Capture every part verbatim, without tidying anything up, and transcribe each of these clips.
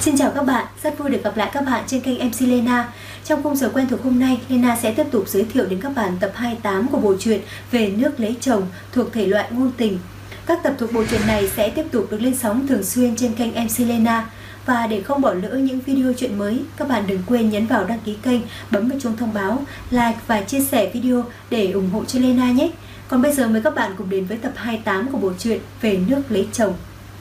Xin chào các bạn, rất vui được gặp lại các bạn trên kênh em xê Lena. Trong khung giờ quen thuộc hôm nay, Lena sẽ tiếp tục giới thiệu đến các bạn tập hai mươi tám của bộ truyện Về nước lấy chồng thuộc thể loại ngôn tình. Các tập thuộc bộ truyện này sẽ tiếp tục được lên sóng thường xuyên trên kênh em xê Lena. Và để không bỏ lỡ những video truyện mới, các bạn đừng quên nhấn vào đăng ký kênh, bấm vào chuông thông báo, like và chia sẻ video để ủng hộ cho Lena nhé. Còn bây giờ mời các bạn cùng đến với tập hai mươi tám của bộ truyện Về nước lấy chồng.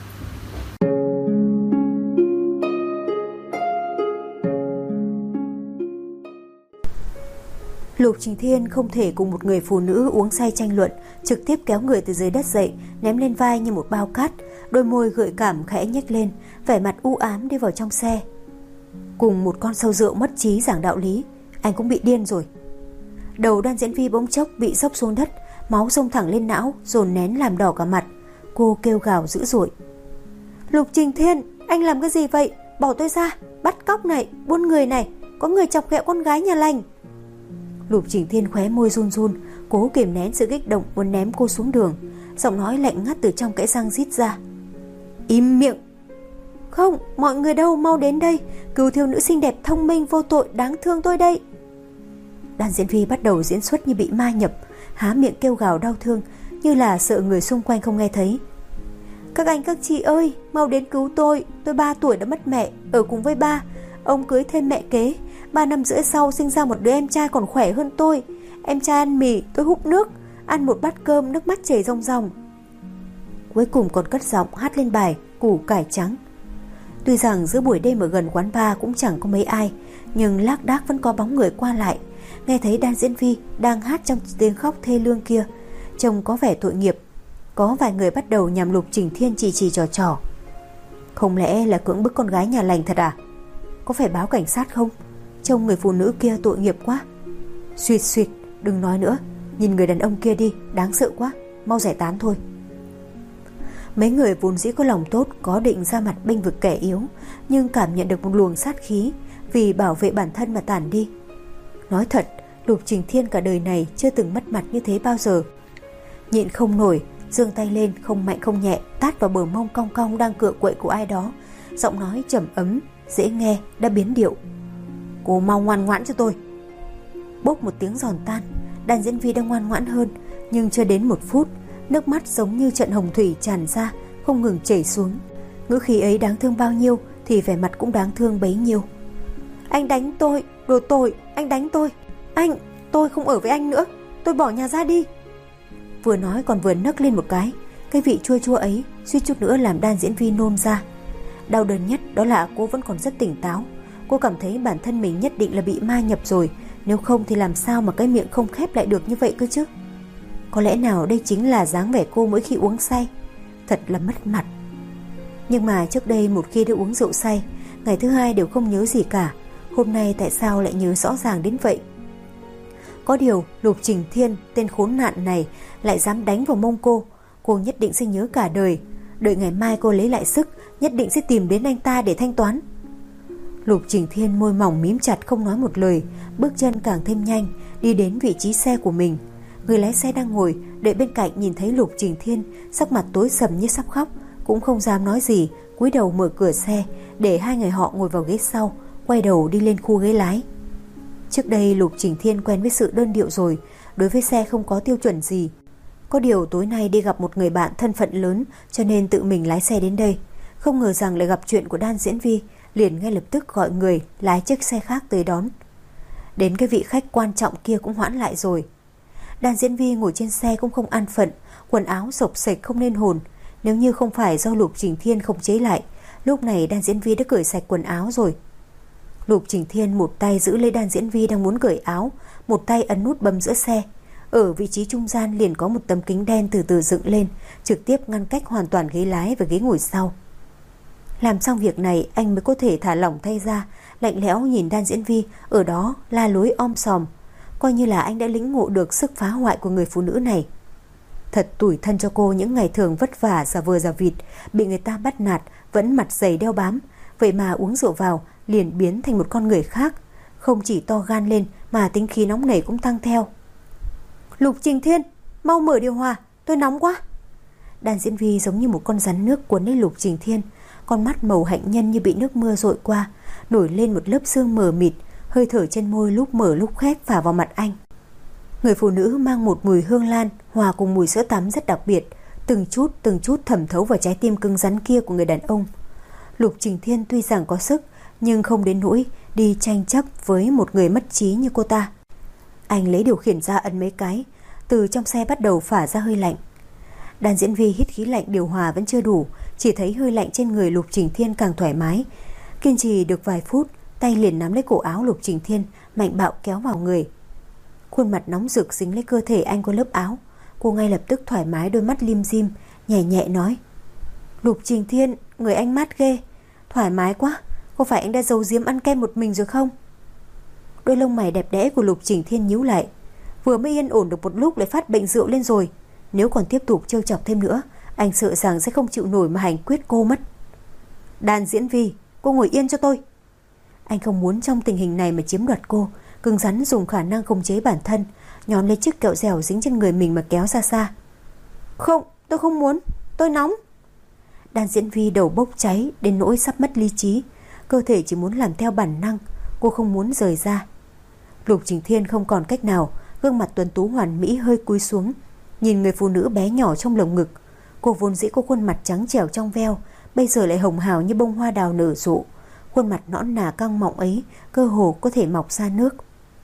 Lục Trình Thiên không thể cùng một người phụ nữ uống say tranh luận, trực tiếp kéo người từ dưới đất dậy, ném lên vai như một bao cát, đôi môi gợi cảm khẽ nhếch lên, vẻ mặt u ám đi vào trong xe. Cùng một con sâu rượu mất trí giảng đạo lý, anh cũng bị điên rồi. Đầu Đan Diễn Vi bỗng chốc bị xốc xuống đất, máu xông thẳng lên não, dồn nén làm đỏ cả mặt. Cô kêu gào dữ dội. Lục Trình Thiên, anh làm cái gì vậy? Bỏ tôi ra, bắt cóc này, buôn người này, có người chọc ghẹo con gái nhà lành. Lục Trình Thiên khóe môi run run, cố kiềm nén sự kích động muốn ném cô xuống đường. Giọng nói lạnh ngắt từ trong kẽ răng rít ra. Im miệng. Không, mọi người đâu, mau đến đây, cứu thiếu nữ xinh đẹp thông minh vô tội đáng thương tôi đây. Đan Diễn Vi bắt đầu diễn xuất như bị ma nhập, há miệng kêu gào đau thương, như là sợ người xung quanh không nghe thấy. Các anh các chị ơi, mau đến cứu tôi, tôi ba tuổi đã mất mẹ, ở cùng với ba, ông cưới thêm mẹ kế. Ba năm rưỡi sau sinh ra một đứa em trai còn khỏe hơn tôi. Em trai ăn mì, tôi húp nước, ăn một bát cơm nước mắt chảy ròng ròng. Cuối cùng còn cất giọng hát lên bài Củ cải trắng. Tuy rằng giữa buổi đêm ở gần quán bar cũng chẳng có mấy ai, nhưng lác đác vẫn có bóng người qua lại. Nghe thấy Đan Diễn Vi đang hát trong tiếng khóc thê lương kia, trông có vẻ tội nghiệp. Có vài người bắt đầu nhằm Lục Trình Thiên chỉ chỉ trò trò. Không lẽ là cưỡng bức con gái nhà lành thật à? Có phải báo cảnh sát không? Trông người phụ nữ kia tội nghiệp quá. Xuyệt xuyệt, đừng nói nữa, nhìn người đàn ông kia đi, đáng sợ quá, mau giải tán thôi. Mấy người vốn dĩ có lòng tốt, có định ra mặt bênh vực kẻ yếu, nhưng cảm nhận được một luồng sát khí, vì bảo vệ bản thân mà tản đi. Nói thật, Lục Trình Thiên cả đời này chưa từng mất mặt như thế bao giờ. Nhịn không nổi, giương tay lên không mạnh không nhẹ, tát vào bờ mông cong cong đang cựa quậy của ai đó. Giọng nói trầm ấm, dễ nghe đã biến điệu. Cô mau ngoan ngoãn cho tôi. Bốc một tiếng giòn tan, Đan Diễn Vi đang ngoan ngoãn hơn, nhưng chưa đến một phút, nước mắt giống như trận hồng thủy tràn ra, không ngừng chảy xuống. Ngữ khí ấy đáng thương bao nhiêu thì vẻ mặt cũng đáng thương bấy nhiêu. Anh đánh tôi, đồ tội, anh đánh tôi. Anh, tôi không ở với anh nữa, tôi bỏ nhà ra đi. Vừa nói còn vừa nấc lên một cái. Cái vị chua chua ấy suýt chút nữa làm Đan Diễn Vi nôn ra. Đau đớn nhất đó là cô vẫn còn rất tỉnh táo. Cô cảm thấy bản thân mình nhất định là bị ma nhập rồi, nếu không thì làm sao mà cái miệng không khép lại được như vậy cơ chứ. Có lẽ nào đây chính là dáng vẻ cô mỗi khi uống say. Thật là mất mặt. Nhưng mà trước đây một khi đã uống rượu say, ngày thứ hai đều không nhớ gì cả. Hôm nay tại sao lại nhớ rõ ràng đến vậy? Có điều Lục Trình Thiên, tên khốn nạn này, lại dám đánh vào mông cô. Cô nhất định sẽ nhớ cả đời. Đợi ngày mai cô lấy lại sức, nhất định sẽ tìm đến anh ta để thanh toán. Lục Trình Thiên môi mỏng mím chặt không nói một lời, bước chân càng thêm nhanh, đi đến vị trí xe của mình. Người lái xe đang ngồi đợi bên cạnh nhìn thấy Lục Trình Thiên, sắc mặt tối sầm như sắp khóc, cũng không dám nói gì, cúi đầu mở cửa xe để hai người họ ngồi vào ghế sau, quay đầu đi lên khu ghế lái. Trước đây Lục Trình Thiên quen với sự đơn điệu rồi, đối với xe không có tiêu chuẩn gì. Có điều tối nay đi gặp một người bạn thân phận lớn, cho nên tự mình lái xe đến đây. Không ngờ rằng lại gặp chuyện của Đan Diễn Vi, liền ngay lập tức gọi người lái chiếc xe khác tới đón. Đến cái vị khách quan trọng kia cũng hoãn lại rồi. Đan Diễn Vi ngồi trên xe cũng không an phận, quần áo xộc xệch không lên hồn. Nếu như không phải do Lục Trình Thiên khống chế lại, lúc này Đan Diễn Vi đã cởi sạch quần áo rồi. Lục Trình Thiên một tay giữ lấy Đan Diễn Vi đang muốn cởi áo, một tay ấn nút bấm giữa xe. Ở vị trí trung gian liền có một tấm kính đen từ từ dựng lên, trực tiếp ngăn cách hoàn toàn ghế lái và ghế ngồi sau. Làm xong việc này anh mới có thể thả lỏng tay ra, lạnh lẽo nhìn Đan Diễn Vi ở đó la lối om sòm, coi như là anh đã lĩnh ngộ được sức phá hoại của người phụ nữ này. Thật tủi thân cho cô, những ngày thường vất vả giả vờ giả vịt, bị người ta bắt nạt vẫn mặt dày đeo bám, vậy mà uống rượu vào liền biến thành một con người khác, không chỉ to gan lên mà tính khí nóng nảy cũng tăng theo. Lục Trình Thiên, mau mở điều hòa, tôi nóng quá. Đan Diễn Vi giống như một con rắn nước cuốn lấy Lục Trình Thiên, con mắt màu hạnh nhân như bị nước mưa dội qua, nổi lên một lớp sương mờ mịt, hơi thở trên môi lúc mở lúc khép phả vào mặt anh. Người phụ nữ mang một mùi hương lan hòa cùng mùi sữa tắm rất đặc biệt, từng chút từng chút thẩm thấu vào trái tim cứng rắn kia của người đàn ông. Lục Trình Thiên tuy rằng có sức, nhưng không đến nỗi đi tranh chấp với một người mất trí như cô ta. Anh lấy điều khiển ra ấn mấy cái, từ trong xe bắt đầu phả ra hơi lạnh. Đàn diễn viên hít khí lạnh điều hòa vẫn chưa đủ, chỉ thấy hơi lạnh trên người Lục Trình Thiên càng thoải mái. Kiên trì được vài phút, tay liền nắm lấy cổ áo Lục Trình Thiên, mạnh bạo kéo vào người. Khuôn mặt nóng rực dính lấy cơ thể anh qua lớp áo. Cô ngay lập tức thoải mái, đôi mắt lim dim, nhẹ nhẹ nói: Lục Trình Thiên, người anh mát ghê, thoải mái quá. Có phải anh đã giấu giếm ăn kem một mình rồi không? Đôi lông mày đẹp đẽ của Lục Trình Thiên nhíu lại. Vừa mới yên ổn được một lúc lại phát bệnh rượu lên rồi. Nếu còn tiếp tục trêu chọc thêm nữa, anh sợ rằng sẽ không chịu nổi mà hành quyết cô mất. Đàn diễn Vi, cô ngồi yên cho tôi. Anh không muốn trong tình hình này mà chiếm đoạt cô, cứng rắn dùng khả năng khống chế bản thân, nhón lấy chiếc kẹo dẻo dính trên người mình mà kéo ra xa. Không, tôi không muốn, tôi nóng. Đàn diễn Vi đầu bốc cháy đến nỗi sắp mất lý trí, cơ thể chỉ muốn làm theo bản năng, cô không muốn rời ra. Lục Trình Thiên không còn cách nào, gương mặt tuấn tú hoàn mỹ hơi cúi xuống, nhìn người phụ nữ bé nhỏ trong lồng ngực. Cô vốn dĩ có khuôn mặt trắng trẻo trong veo, bây giờ lại hồng hào như bông hoa đào nở rộ. Khuôn mặt nõn nà căng mọng ấy cơ hồ có thể mọc ra nước.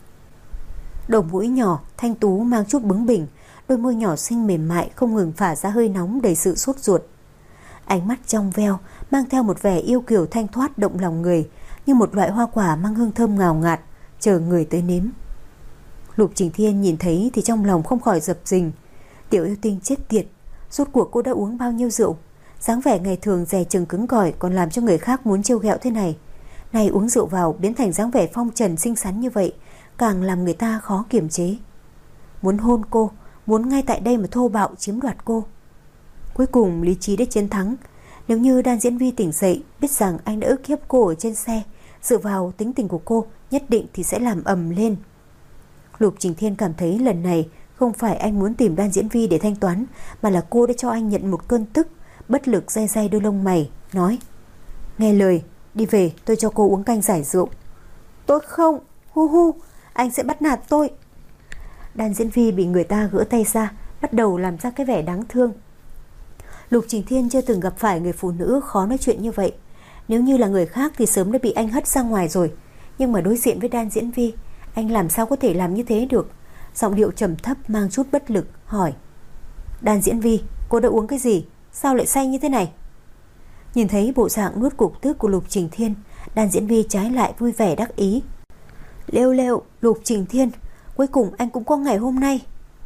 Đầu mũi nhỏ thanh tú mang chút bướng bỉnh, đôi môi nhỏ xinh mềm mại không ngừng phả ra hơi nóng đầy sự sốt ruột. Ánh mắt trong veo mang theo một vẻ yêu kiều thanh thoát động lòng người, như một loại hoa quả mang hương thơm ngào ngạt, chờ người tới nếm. Lục Trình Thiên nhìn thấy thì trong lòng không khỏi dập dình. Tiểu yêu tinh chết tiệt, rốt cuộc cô đã uống bao nhiêu rượu? Dáng vẻ ngày thường dè chừng cứng cỏi còn làm cho người khác muốn trêu ghẹo thế này. Này uống rượu vào biến thành dáng vẻ phong trần xinh xắn như vậy, càng làm người ta khó kiềm chế. Muốn hôn cô, muốn ngay tại đây mà thô bạo chiếm đoạt cô. Cuối cùng lý trí đã chiến thắng. Nếu như Đan Diễn Vi tỉnh dậy, biết rằng anh đã ức hiếp cô ở trên xe, dựa vào tính tình của cô, nhất định thì sẽ làm ầm lên. Lục Trình Thiên cảm thấy lần này không phải anh muốn tìm Đan Diễn Vi để thanh toán, mà là cô đã cho anh nhận một cơn tức. Bất lực day day đôi lông mày, nói: Nghe lời, đi về, tôi cho cô uống canh giải rượu. Tôi không, hu hu, anh sẽ bắt nạt tôi. Đan Diễn Vi bị người ta gỡ tay ra, bắt đầu làm ra cái vẻ đáng thương. Lục Trình Thiên chưa từng gặp phải người phụ nữ khó nói chuyện như vậy. Nếu như là người khác thì sớm đã bị anh hất ra ngoài rồi, nhưng mà đối diện với Đan Diễn Vi, anh làm sao có thể làm như thế được. Giọng điệu trầm thấp mang chút bất lực hỏi: Đan Diễn Vi, cô đã uống cái gì? Sao lại say như thế này? Nhìn thấy bộ dạng nuốt cục tức của Lục Trình Thiên, Đan Diễn Vi trái lại vui vẻ đắc ý. Lêu lêu, Lục Trình Thiên, cuối cùng anh cũng có ngày hôm nay.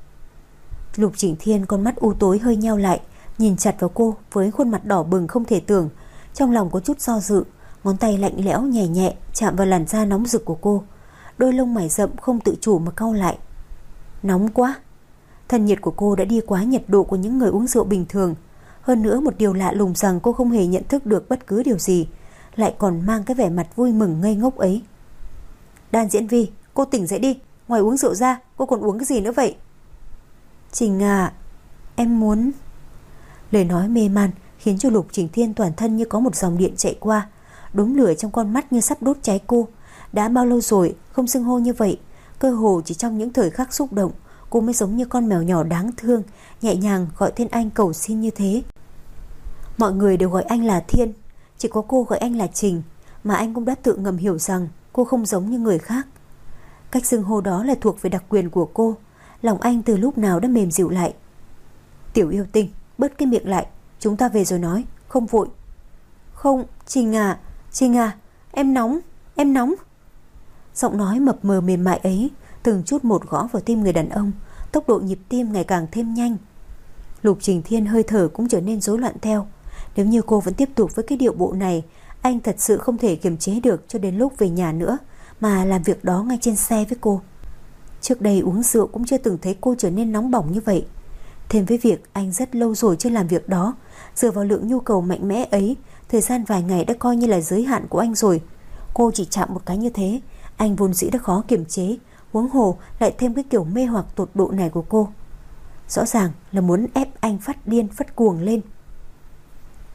Lục Trình Thiên con mắt u tối hơi nheo lại, nhìn chặt vào cô với khuôn mặt đỏ bừng không thể tưởng. Trong lòng có chút do dự, ngón tay lạnh lẽo nhẹ nhẹ chạm vào làn da nóng rực của cô. Đôi lông mày rậm không tự chủ mà cau lại. Nóng quá. Thân nhiệt của cô đã đi quá nhiệt độ của những người uống rượu bình thường. Hơn nữa một điều lạ lùng rằng cô không hề nhận thức được bất cứ điều gì, lại còn mang cái vẻ mặt vui mừng ngây ngốc ấy. Đan Diễn Vi, cô tỉnh dậy đi. Ngoài uống rượu ra, cô còn uống cái gì nữa vậy? Trình à, em muốn... Lời nói mê man khiến cho Lục Trình Thiên toàn thân như có một dòng điện chạy qua. Đốm lửa trong con mắt như sắp đốt cháy cô. Đã bao lâu rồi không xưng hô như vậy. Cơ hồ chỉ trong những thời khắc xúc động, cô mới giống như con mèo nhỏ đáng thương, nhẹ nhàng gọi tên anh cầu xin như thế. Mọi người đều gọi anh là Thiên, chỉ có cô gọi anh là Trình. Mà anh cũng đã tự ngầm hiểu rằng cô không giống như người khác. Cách xưng hô đó là thuộc về đặc quyền của cô. Lòng anh từ lúc nào đã mềm dịu lại. Tiểu yêu tinh, bớt cái miệng lại, chúng ta về rồi nói, không vội. Không, Trình à, Trình à, em nóng, em nóng. Giọng nói mập mờ mềm mại ấy từng chút một gõ vào tim người đàn ông, tốc độ nhịp tim ngày càng thêm nhanh. Lục Trình Thiên hơi thở cũng trở nên rối loạn theo. Nếu như cô vẫn tiếp tục với cái điệu bộ này, anh thật sự không thể kiềm chế được cho đến lúc về nhà nữa, mà làm việc đó ngay trên xe với cô. Trước đây uống rượu cũng chưa từng thấy cô trở nên nóng bỏng như vậy. Thêm với việc anh rất lâu rồi chưa làm việc đó, dựa vào lượng nhu cầu mạnh mẽ ấy, thời gian vài ngày đã coi như là giới hạn của anh rồi. Cô chỉ chạm một cái như thế, anh vốn dĩ đã khó kiềm chế, huống hồ lại thêm cái kiểu mê hoặc tột độ này của cô. Rõ ràng là muốn ép anh phát điên phát cuồng lên.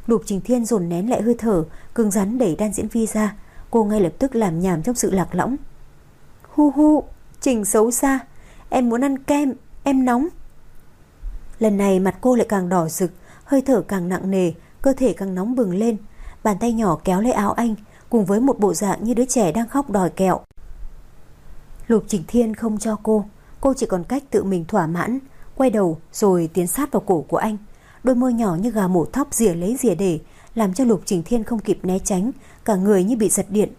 Lục Trình Thiên dồn nén lại hơi thở, cứng rắn đẩy Đan Diễn Vi ra. Cô ngay lập tức làm nhảm trong sự lạc lõng. Hu hu, Trình xấu xa, em muốn ăn kem, em nóng. Lần này mặt cô lại càng đỏ rực, hơi thở càng nặng nề, cơ thể càng nóng bừng lên. Bàn tay nhỏ kéo lấy áo anh, cùng với một bộ dạng như đứa trẻ đang khóc đòi kẹo. Lục Trình Thiên không cho cô, cô chỉ còn cách tự mình thỏa mãn, quay đầu rồi tiến sát vào cổ của anh. Đôi môi nhỏ như gà mổ thóc rỉa lấy rỉa để, làm cho Lục Trình Thiên không kịp né tránh, cả người như bị giật điện.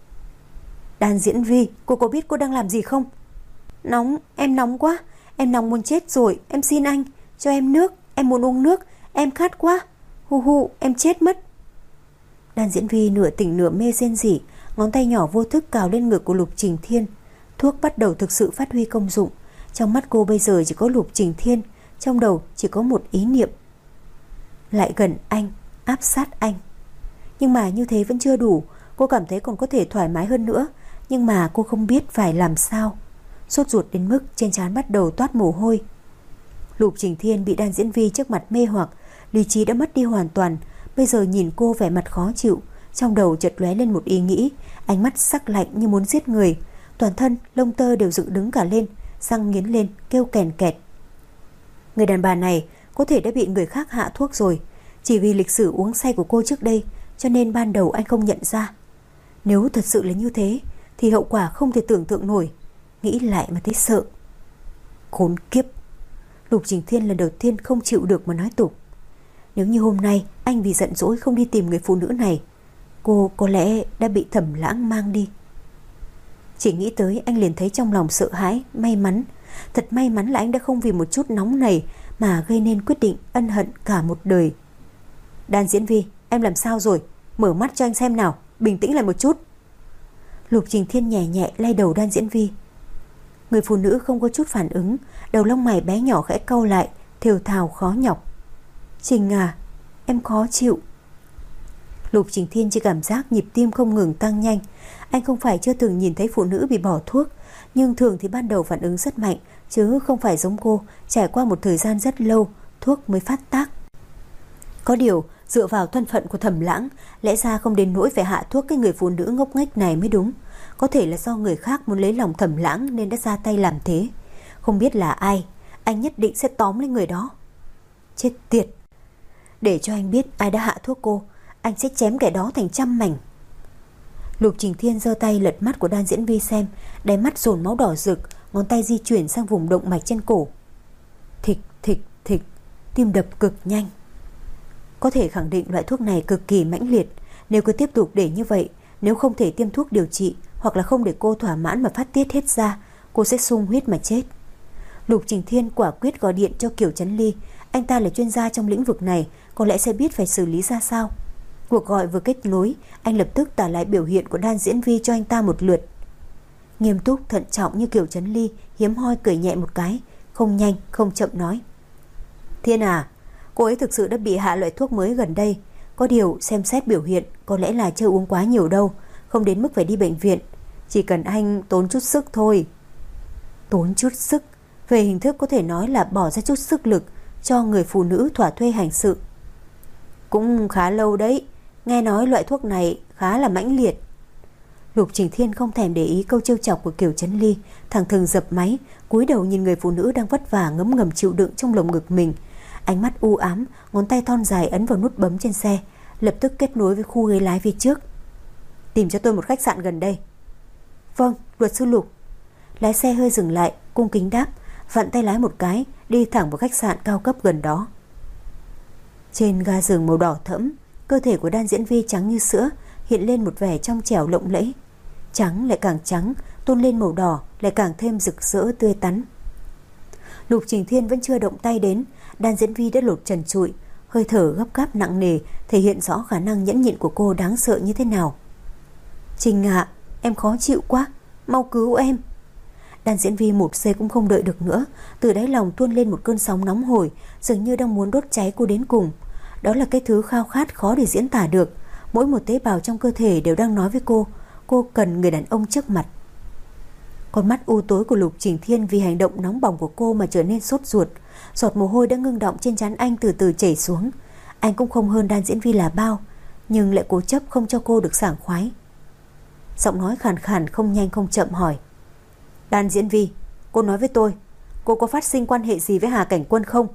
Đan Diễn Vi, cô có biết cô đang làm gì không? Nóng, em nóng quá, em nóng muốn chết rồi, em xin anh, cho em nước, em muốn uống nước, em khát quá. Hu hu, em chết mất. Đan Diễn Vi nửa tỉnh nửa mê rên rỉ, ngón tay nhỏ vô thức cào lên ngực của Lục Trình Thiên. Thuốc bắt đầu thực sự phát huy công dụng. Trong mắt cô bây giờ chỉ có Lục Trình Thiên, trong đầu chỉ có một ý niệm: lại gần anh, áp sát anh. Nhưng mà như thế vẫn chưa đủ. Cô cảm thấy còn có thể thoải mái hơn nữa, nhưng mà cô không biết phải làm sao. Sốt ruột đến mức trên trán bắt đầu toát mồ hôi. Lục Trình Thiên bị Đan Diễn Vi trước mặt mê hoặc, lý trí đã mất đi hoàn toàn. Bây giờ nhìn cô vẻ mặt khó chịu, trong đầu chợt lóe lên một ý nghĩ, ánh mắt sắc lạnh như muốn giết người. Toàn thân lông tơ đều dựng đứng cả lên, răng nghiến lên kêu kèn kẹt. Người đàn bà này có thể đã bị người khác hạ thuốc rồi. Chỉ vì lịch sử uống say của cô trước đây, cho nên ban đầu anh không nhận ra. Nếu thật sự là như thế thì hậu quả không thể tưởng tượng nổi. Nghĩ lại mà thấy sợ. Khốn kiếp. Lục Trình Thiên lần đầu tiên không chịu được mà nói tục. Nếu như hôm nay anh vì giận dỗi không đi tìm người phụ nữ này, cô có lẽ đã bị Thẩm Lãng mang đi. Chỉ nghĩ tới anh liền thấy trong lòng sợ hãi, may mắn. Thật may mắn là anh đã không vì một chút nóng này mà gây nên quyết định ân hận cả một đời. Đan Diễn Vi, em làm sao rồi? Mở mắt cho anh xem nào, bình tĩnh lại một chút. Lục Trình Thiên nhẹ nhẹ lay đầu Đan Diễn Vi. Người phụ nữ không có chút phản ứng, đầu lông mày bé nhỏ khẽ cau lại, thều thào khó nhọc. Trình à, em khó chịu. Lục Trình Thiên chỉ cảm giác nhịp tim không ngừng tăng nhanh. Anh không phải chưa từng nhìn thấy phụ nữ bị bỏ thuốc, nhưng thường thì ban đầu phản ứng rất mạnh, chứ không phải giống cô, trải qua một thời gian rất lâu thuốc mới phát tác. Có điều dựa vào thân phận của Thẩm Lãng, lẽ ra không đến nỗi phải hạ thuốc cái người phụ nữ ngốc nghếch này mới đúng. Có thể là do người khác muốn lấy lòng Thẩm Lãng nên đã ra tay làm thế. Không biết là ai, anh nhất định sẽ tóm lấy người đó. Chết tiệt. Để cho anh biết ai đã hạ thuốc cô, anh sẽ chém kẻ đó thành trăm mảnh. Lục Trình Thiên giơ tay lật mắt của Đan Diễn Vi xem, đáy mắt dồn máu đỏ rực, ngón tay di chuyển sang vùng động mạch trên cổ. Thịch thịch thịch, tim đập cực nhanh. Có thể khẳng định loại thuốc này cực kỳ mãnh liệt. Nếu cứ tiếp tục để như vậy, nếu không thể tiêm thuốc điều trị, hoặc là không để cô thỏa mãn mà phát tiết hết ra, cô sẽ sung huyết mà chết. Lục Trình Thiên quả quyết gọi điện cho Kiều Chấn Ly. Anh ta là chuyên gia trong lĩnh vực này, có lẽ sẽ biết phải xử lý ra sao. Cuộc gọi vừa kết nối, anh lập tức tả lại biểu hiện của Đan Diễn Vi cho anh ta một lượt. Nghiêm túc thận trọng như Kiều Chấn Ly hiếm hoi cười nhẹ một cái, không nhanh không chậm nói: Thiên à, cô ấy thực sự đã bị hạ loại thuốc mới gần đây. Có điều xem xét biểu hiện, có lẽ là chưa uống quá nhiều đâu, không đến mức phải đi bệnh viện. Chỉ cần anh tốn chút sức thôi. Tốn chút sức? Về hình thức có thể nói là bỏ ra chút sức lực cho người phụ nữ thỏa thuê hành sự. Cũng khá lâu đấy. Nghe nói loại thuốc này khá là mãnh liệt. Lục Trình Thiên không thèm để ý câu trêu chọc của Kiều Chấn Ly, thẳng thừng dập máy, cúi đầu nhìn người phụ nữ đang vất vả ngấm ngầm chịu đựng trong lồng ngực mình. Ánh mắt u ám, ngón tay thon dài ấn vào nút bấm trên xe, lập tức kết nối với khu ghế lái phía trước. Tìm cho tôi một khách sạn gần đây. Vâng, luật sư Lục. Lái xe hơi dừng lại, cung kính đáp, vặn tay lái một cái, đi thẳng vào khách sạn cao cấp gần đó. Trên ga giường màu đỏ thẫm, cơ thể của Đan Diễn Vi trắng như sữa, hiện lên một vẻ trong trẻo lộng lẫy. Trắng lại càng trắng, tôn lên màu đỏ lại càng thêm rực rỡ tươi tắn. Lục Trình Thiên vẫn chưa động tay đến, Đan Diễn Vi đã lột trần trụi, hơi thở gấp gáp nặng nề thể hiện rõ khả năng nhẫn nhịn của cô đáng sợ như thế nào. Trình ạ, em khó chịu quá, mau cứu em. Đan Diễn Vi một giây cũng không đợi được nữa, từ đáy lòng tuôn lên một cơn sóng nóng hổi, dường như đang muốn đốt cháy cô đến cùng. Đó là cái thứ khao khát khó để diễn tả được. Mỗi một tế bào trong cơ thể đều đang nói với cô, cô cần người đàn ông trước mặt. Con mắt u tối của Lục Trình Thiên vì hành động nóng bỏng của cô mà trở nên sốt ruột. Giọt mồ hôi đã ngưng đọng trên trán anh từ từ chảy xuống. Anh cũng không hơn đan diễn viên là bao, nhưng lại cố chấp không cho cô được sảng khoái. Giọng nói khàn khàn không nhanh không chậm hỏi: Đan diễn viên, cô nói với tôi, cô có phát sinh quan hệ gì với Hà Cảnh Quân không?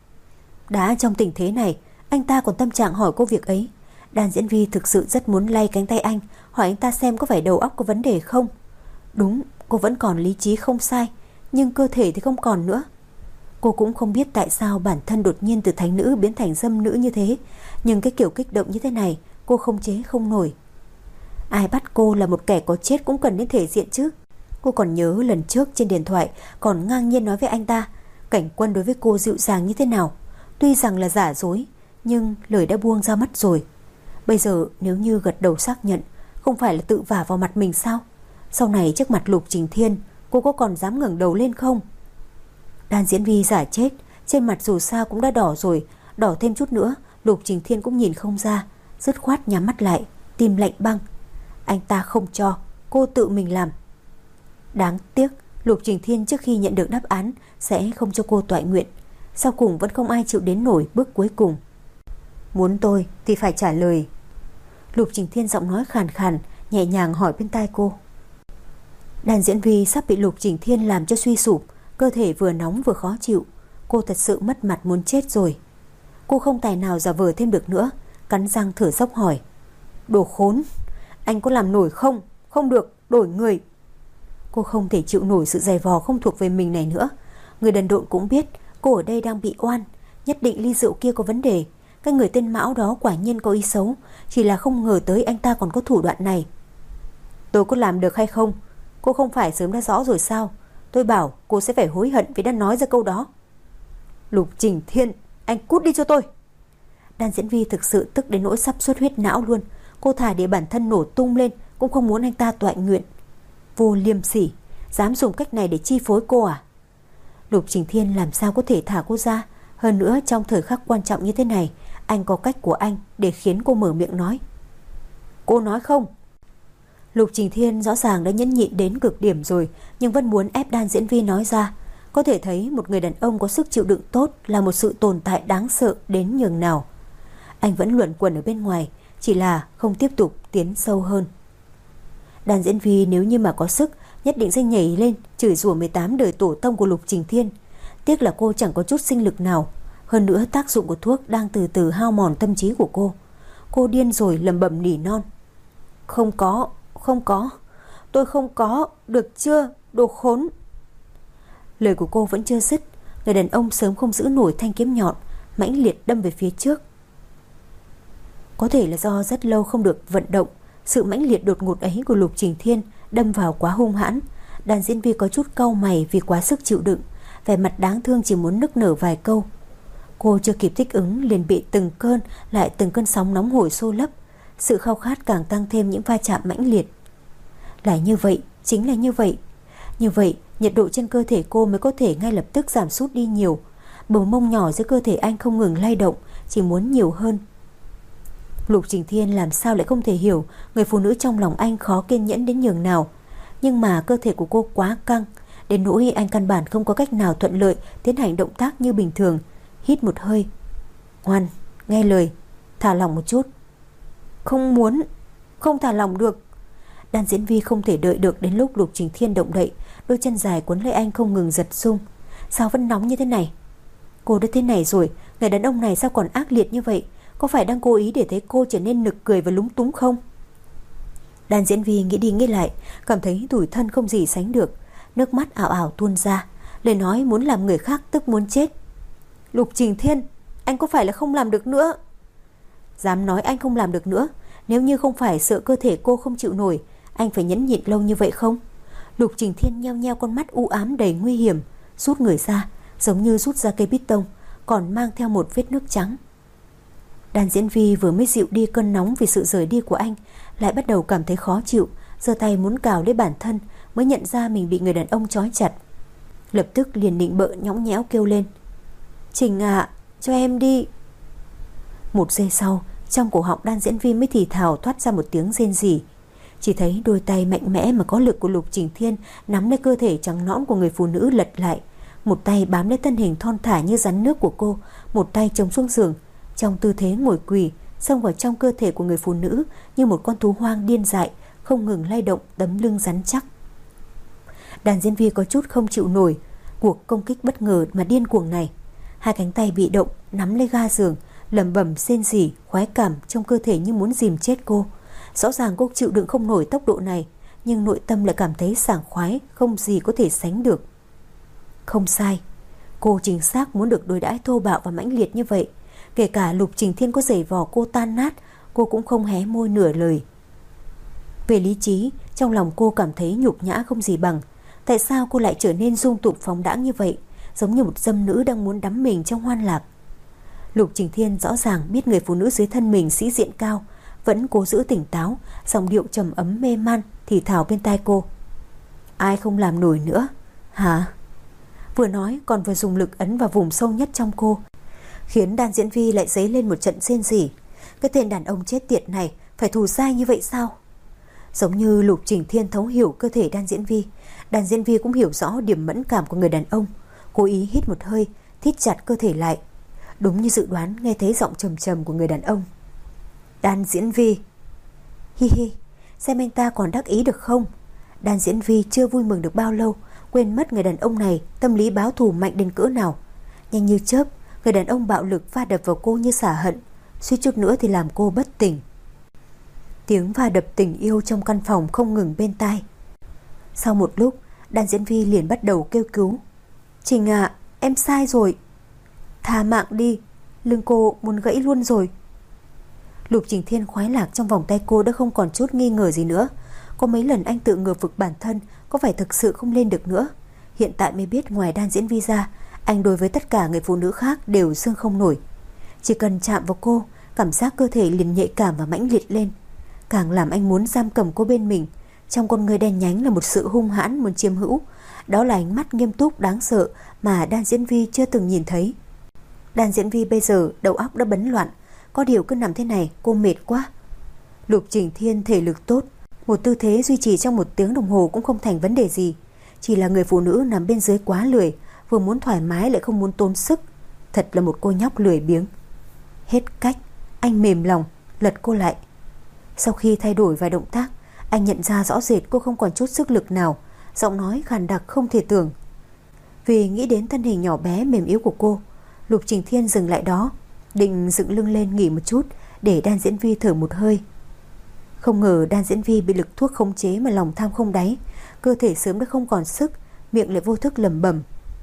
Đã trong tình thế này, anh ta còn tâm trạng hỏi cô việc ấy. Đan diễn viên thực sự rất muốn lay cánh tay anh, hỏi anh ta xem có phải đầu óc có vấn đề không. Đúng, cô vẫn còn lý trí không sai, nhưng cơ thể thì không còn nữa. Cô cũng không biết tại sao bản thân đột nhiên từ thánh nữ biến thành dâm nữ như thế, nhưng cái kiểu kích động như thế này cô không chế không nổi. Ai bắt cô là một kẻ có chết cũng cần đến thể diện chứ. Cô còn nhớ lần trước trên điện thoại còn ngang nhiên nói với anh ta Cảnh Quân đối với cô dịu dàng như thế nào. Tuy rằng là giả dối, nhưng lời đã buông ra mắt rồi. Bây giờ nếu như gật đầu xác nhận, không phải là tự vả vào mặt mình sao? Sau này trước mặt Lục Trình Thiên, cô có còn dám ngẩng đầu lên không? Đan diễn viên giả chết, trên mặt dù sao cũng đã đỏ rồi, đỏ thêm chút nữa Lục Trình Thiên cũng nhìn không ra, dứt khoát nhắm mắt lại, tim lạnh băng. Anh ta không cho, cô tự mình làm. Đáng tiếc Lục Trình Thiên trước khi nhận được đáp án sẽ không cho cô toại nguyện. Sau cùng vẫn không ai chịu đến nổi bước cuối cùng. Muốn tôi thì phải trả lời. Lục Trình Thiên giọng nói khàn khàn, nhẹ nhàng hỏi bên tai cô. Đàn diễn viên sắp bị Lục Trình Thiên làm cho suy sụp, cơ thể vừa nóng vừa khó chịu. Cô thật sự mất mặt muốn chết rồi. Cô không tài nào giả vờ thêm được nữa, cắn răng thở dốc hỏi: Đồ khốn, anh có làm nổi không? Không được, đổi người. Cô không thể chịu nổi sự giày vò không thuộc về mình này nữa. Người đần độn cũng biết cô ở đây đang bị oan, nhất định ly rượu kia có vấn đề. Cái người tên Mão đó quả nhiên có ý xấu, chỉ là không ngờ tới anh ta còn có thủ đoạn này. Tôi có làm được hay không? Cô không phải sớm đã rõ rồi sao? Tôi bảo cô sẽ phải hối hận vì đã nói ra câu đó. Lục Trình Thiên, anh cút đi cho tôi. Đan diễn viên thực sự tức đến nỗi sắp xuất huyết não luôn. Cô thà để bản thân nổ tung lên cũng không muốn anh ta toại nguyện. Vô liêm sỉ, dám dùng cách này để chi phối cô à? Lục Trình Thiên làm sao có thể thả cô ra? Hơn nữa trong thời khắc quan trọng như thế này, anh có cách của anh để khiến cô mở miệng nói. Cô nói không? Lục Trình Thiên rõ ràng đã nhẫn nhịn đến cực điểm rồi, nhưng vẫn muốn ép Đan diễn viên nói ra. Có thể thấy một người đàn ông có sức chịu đựng tốt là một sự tồn tại đáng sợ đến nhường nào. Anh vẫn luẩn quẩn ở bên ngoài, chỉ là không tiếp tục tiến sâu hơn. Đan diễn viên nếu như mà có sức, nhất định sẽ nhảy lên chửi rủa mười tám đời tổ tông của Lục Trình Thiên. Tiếc là cô chẳng có chút sinh lực nào. Hơn nữa tác dụng của thuốc đang từ từ hao mòn tâm trí của cô. Cô điên rồi lẩm bẩm nỉ non. Không có, không có, tôi không có, được chưa, đồ khốn. Lời của cô vẫn chưa dứt, người đàn ông sớm không giữ nổi thanh kiếm nhọn, mãnh liệt đâm về phía trước. Có thể là do rất lâu không được vận động, sự mãnh liệt đột ngột ấy của Lục Trình Thiên đâm vào quá hung hãn. Đàn diễn viên có chút cau mày vì quá sức chịu đựng, vẻ mặt đáng thương chỉ muốn nức nở vài câu. Cô chưa kịp thích ứng liền bị từng cơn lại từng cơn sóng nóng hổi xô lấp. Sự khao khát càng tăng thêm những va chạm mãnh liệt. Là như vậy, chính là như vậy. Như vậy nhiệt độ trên cơ thể cô mới có thể ngay lập tức giảm sút đi nhiều. Bờ mông nhỏ dưới cơ thể anh không ngừng lay động, chỉ muốn nhiều hơn. Lục Trình Thiên làm sao lại không thể hiểu người phụ nữ trong lòng anh khó kiên nhẫn đến nhường nào. Nhưng mà cơ thể của cô quá căng, đến nỗi anh căn bản không có cách nào thuận lợi tiến hành động tác như bình thường. Hít một hơi. Ngoan, nghe lời, thả lỏng một chút. Không muốn, không thả lỏng được. Đan diễn viên không thể đợi được đến lúc Lục Trình Thiên động đậy, đôi chân dài quấn lấy anh không ngừng giật rung. Sao vẫn nóng như thế này? Cô đã thế này rồi, người đàn ông này sao còn ác liệt như vậy? Có phải đang cố ý để thấy cô trở nên nực cười và lúng túng không? Đan diễn viên nghĩ đi nghĩ lại, cảm thấy tủi thân không gì sánh được. Nước mắt ảo ảo tuôn ra, lời nói muốn làm người khác tức muốn chết. Lục Trình Thiên, anh có phải là không làm được nữa? Dám nói anh không làm được nữa? Nếu như không phải sợ cơ thể cô không chịu nổi, anh phải nhẫn nhịn lâu như vậy không? Lục Trình Thiên nheo nheo con mắt u ám đầy nguy hiểm, rút người ra, giống như rút ra cây bít tông, còn mang theo một vết nước trắng. Đàn diễn viên vừa mới dịu đi cơn nóng vì sự rời đi của anh, lại bắt đầu cảm thấy khó chịu, giơ tay muốn cào lấy bản thân, mới nhận ra mình bị người đàn ông trói chặt. Lập tức liền nịnh bợ nhõng nhẽo kêu lên. Trình ạ, cho em đi. Một giây sau, trong cổ họng Đan diễn viên mới thì thào thoát ra một tiếng rên rỉ. Chỉ thấy đôi tay mạnh mẽ mà có lực của Lục Trình Thiên nắm lấy cơ thể trắng nõn của người phụ nữ lật lại. Một tay bám lấy thân hình thon thả như rắn nước của cô, một tay chống xuống giường. trong tư thế ngồi quỳ, xông vào trong cơ thể của người phụ nữ như một con thú hoang điên dại, không ngừng lay động tấm lưng rắn chắc. Đàn diễn viên có chút không chịu nổi cuộc công kích bất ngờ mà điên cuồng này. Hai cánh tay bị động nắm lấy ga giường, lẩm bẩm rên rỉ, khoái cảm trong cơ thể như muốn dìm chết cô. Rõ ràng cô chịu đựng không nổi tốc độ này, nhưng nội tâm lại cảm thấy sảng khoái không gì có thể sánh được. Không sai, cô chính xác muốn được đối đãi thô bạo và mãnh liệt như vậy. Kể cả Lục Trình Thiên có giày vò cô tan nát, cô cũng không hé môi nửa lời. Về lý trí, trong lòng cô cảm thấy nhục nhã không gì bằng. Tại sao cô lại trở nên dung tục phóng đãng như vậy, giống như một dâm nữ đang muốn đắm mình trong hoan lạc. Lục Trình Thiên rõ ràng biết người phụ nữ dưới thân mình sĩ diện cao, vẫn cố giữ tỉnh táo, giọng điệu trầm ấm mê man thì thào bên tai cô. Ai không làm nổi nữa, hả? Vừa nói còn vừa dùng lực ấn vào vùng sâu nhất trong cô, khiến đàn diễn vi lại dấy lên một trận rên rỉ. Cái tên đàn ông chết tiệt này phải thù dai như vậy sao? Giống như Lục Trình Thiên thấu hiểu cơ thể đàn diễn vi, đàn diễn vi cũng hiểu rõ điểm mẫn cảm của người đàn ông. Cố ý hít một hơi, thít chặt cơ thể lại. Đúng như dự đoán, nghe thấy giọng trầm trầm của người đàn ông. Đàn diễn vi. Hi hi, xem anh ta còn đắc ý được không? Đàn diễn vi chưa vui mừng được bao lâu, quên mất người đàn ông này tâm lý báo thù mạnh đến cỡ nào. Nhanh như chớp, người đàn ông bạo lực va đập vào cô như xả hận, suýt chút nữa thì làm cô bất tỉnh. Tiếng va đập tình yêu trong căn phòng không ngừng bên tai. Sau một lúc, đàn diễn vi liền bắt đầu kêu cứu. Trình ạ, à, em sai rồi. Tha mạng đi, lưng cô muốn gãy luôn rồi. Lục Trình Thiên khoái lạc trong vòng tay cô đã không còn chút nghi ngờ gì nữa. Có mấy lần anh tự ngờ vực bản thân có phải thực sự không lên được nữa. Hiện tại mới biết ngoài đàn diễn vi ra, anh đối với tất cả người phụ nữ khác đều xương không nổi. Chỉ cần chạm vào cô, cảm giác cơ thể liền nhạy cảm và mãnh liệt lên, càng làm anh muốn giam cầm cô bên mình. Trong con người đen nhánh là một sự hung hãn muốn chiếm hữu. Đó là ánh mắt nghiêm túc đáng sợ mà đàn diễn vi chưa từng nhìn thấy. Đàn diễn vi bây giờ đầu óc đã bấn loạn. Có điều cứ nằm thế này cô mệt quá. Lục Trình Thiên thể lực tốt, một tư thế duy trì trong một tiếng đồng hồ cũng không thành vấn đề gì. Chỉ là người phụ nữ nằm bên dưới quá lười, vừa muốn thoải mái lại không muốn tốn sức. Thật là một cô nhóc lười biếng. Hết cách, anh mềm lòng lật cô lại. Sau khi thay đổi vài động tác, anh nhận ra rõ rệt cô không còn chút sức lực nào, giọng nói khàn đặc không thể tưởng. Vì nghĩ đến thân hình nhỏ bé mềm yếu của cô, Lục Trình Thiên dừng lại đó, định dựng lưng lên nghỉ một chút để đàn diễn vi thở một hơi. Không ngờ đàn diễn vi bị lực thuốc khống chế mà lòng tham không đáy, cơ thể sớm đã không còn sức, miệng lại vô thức lẩm bẩm.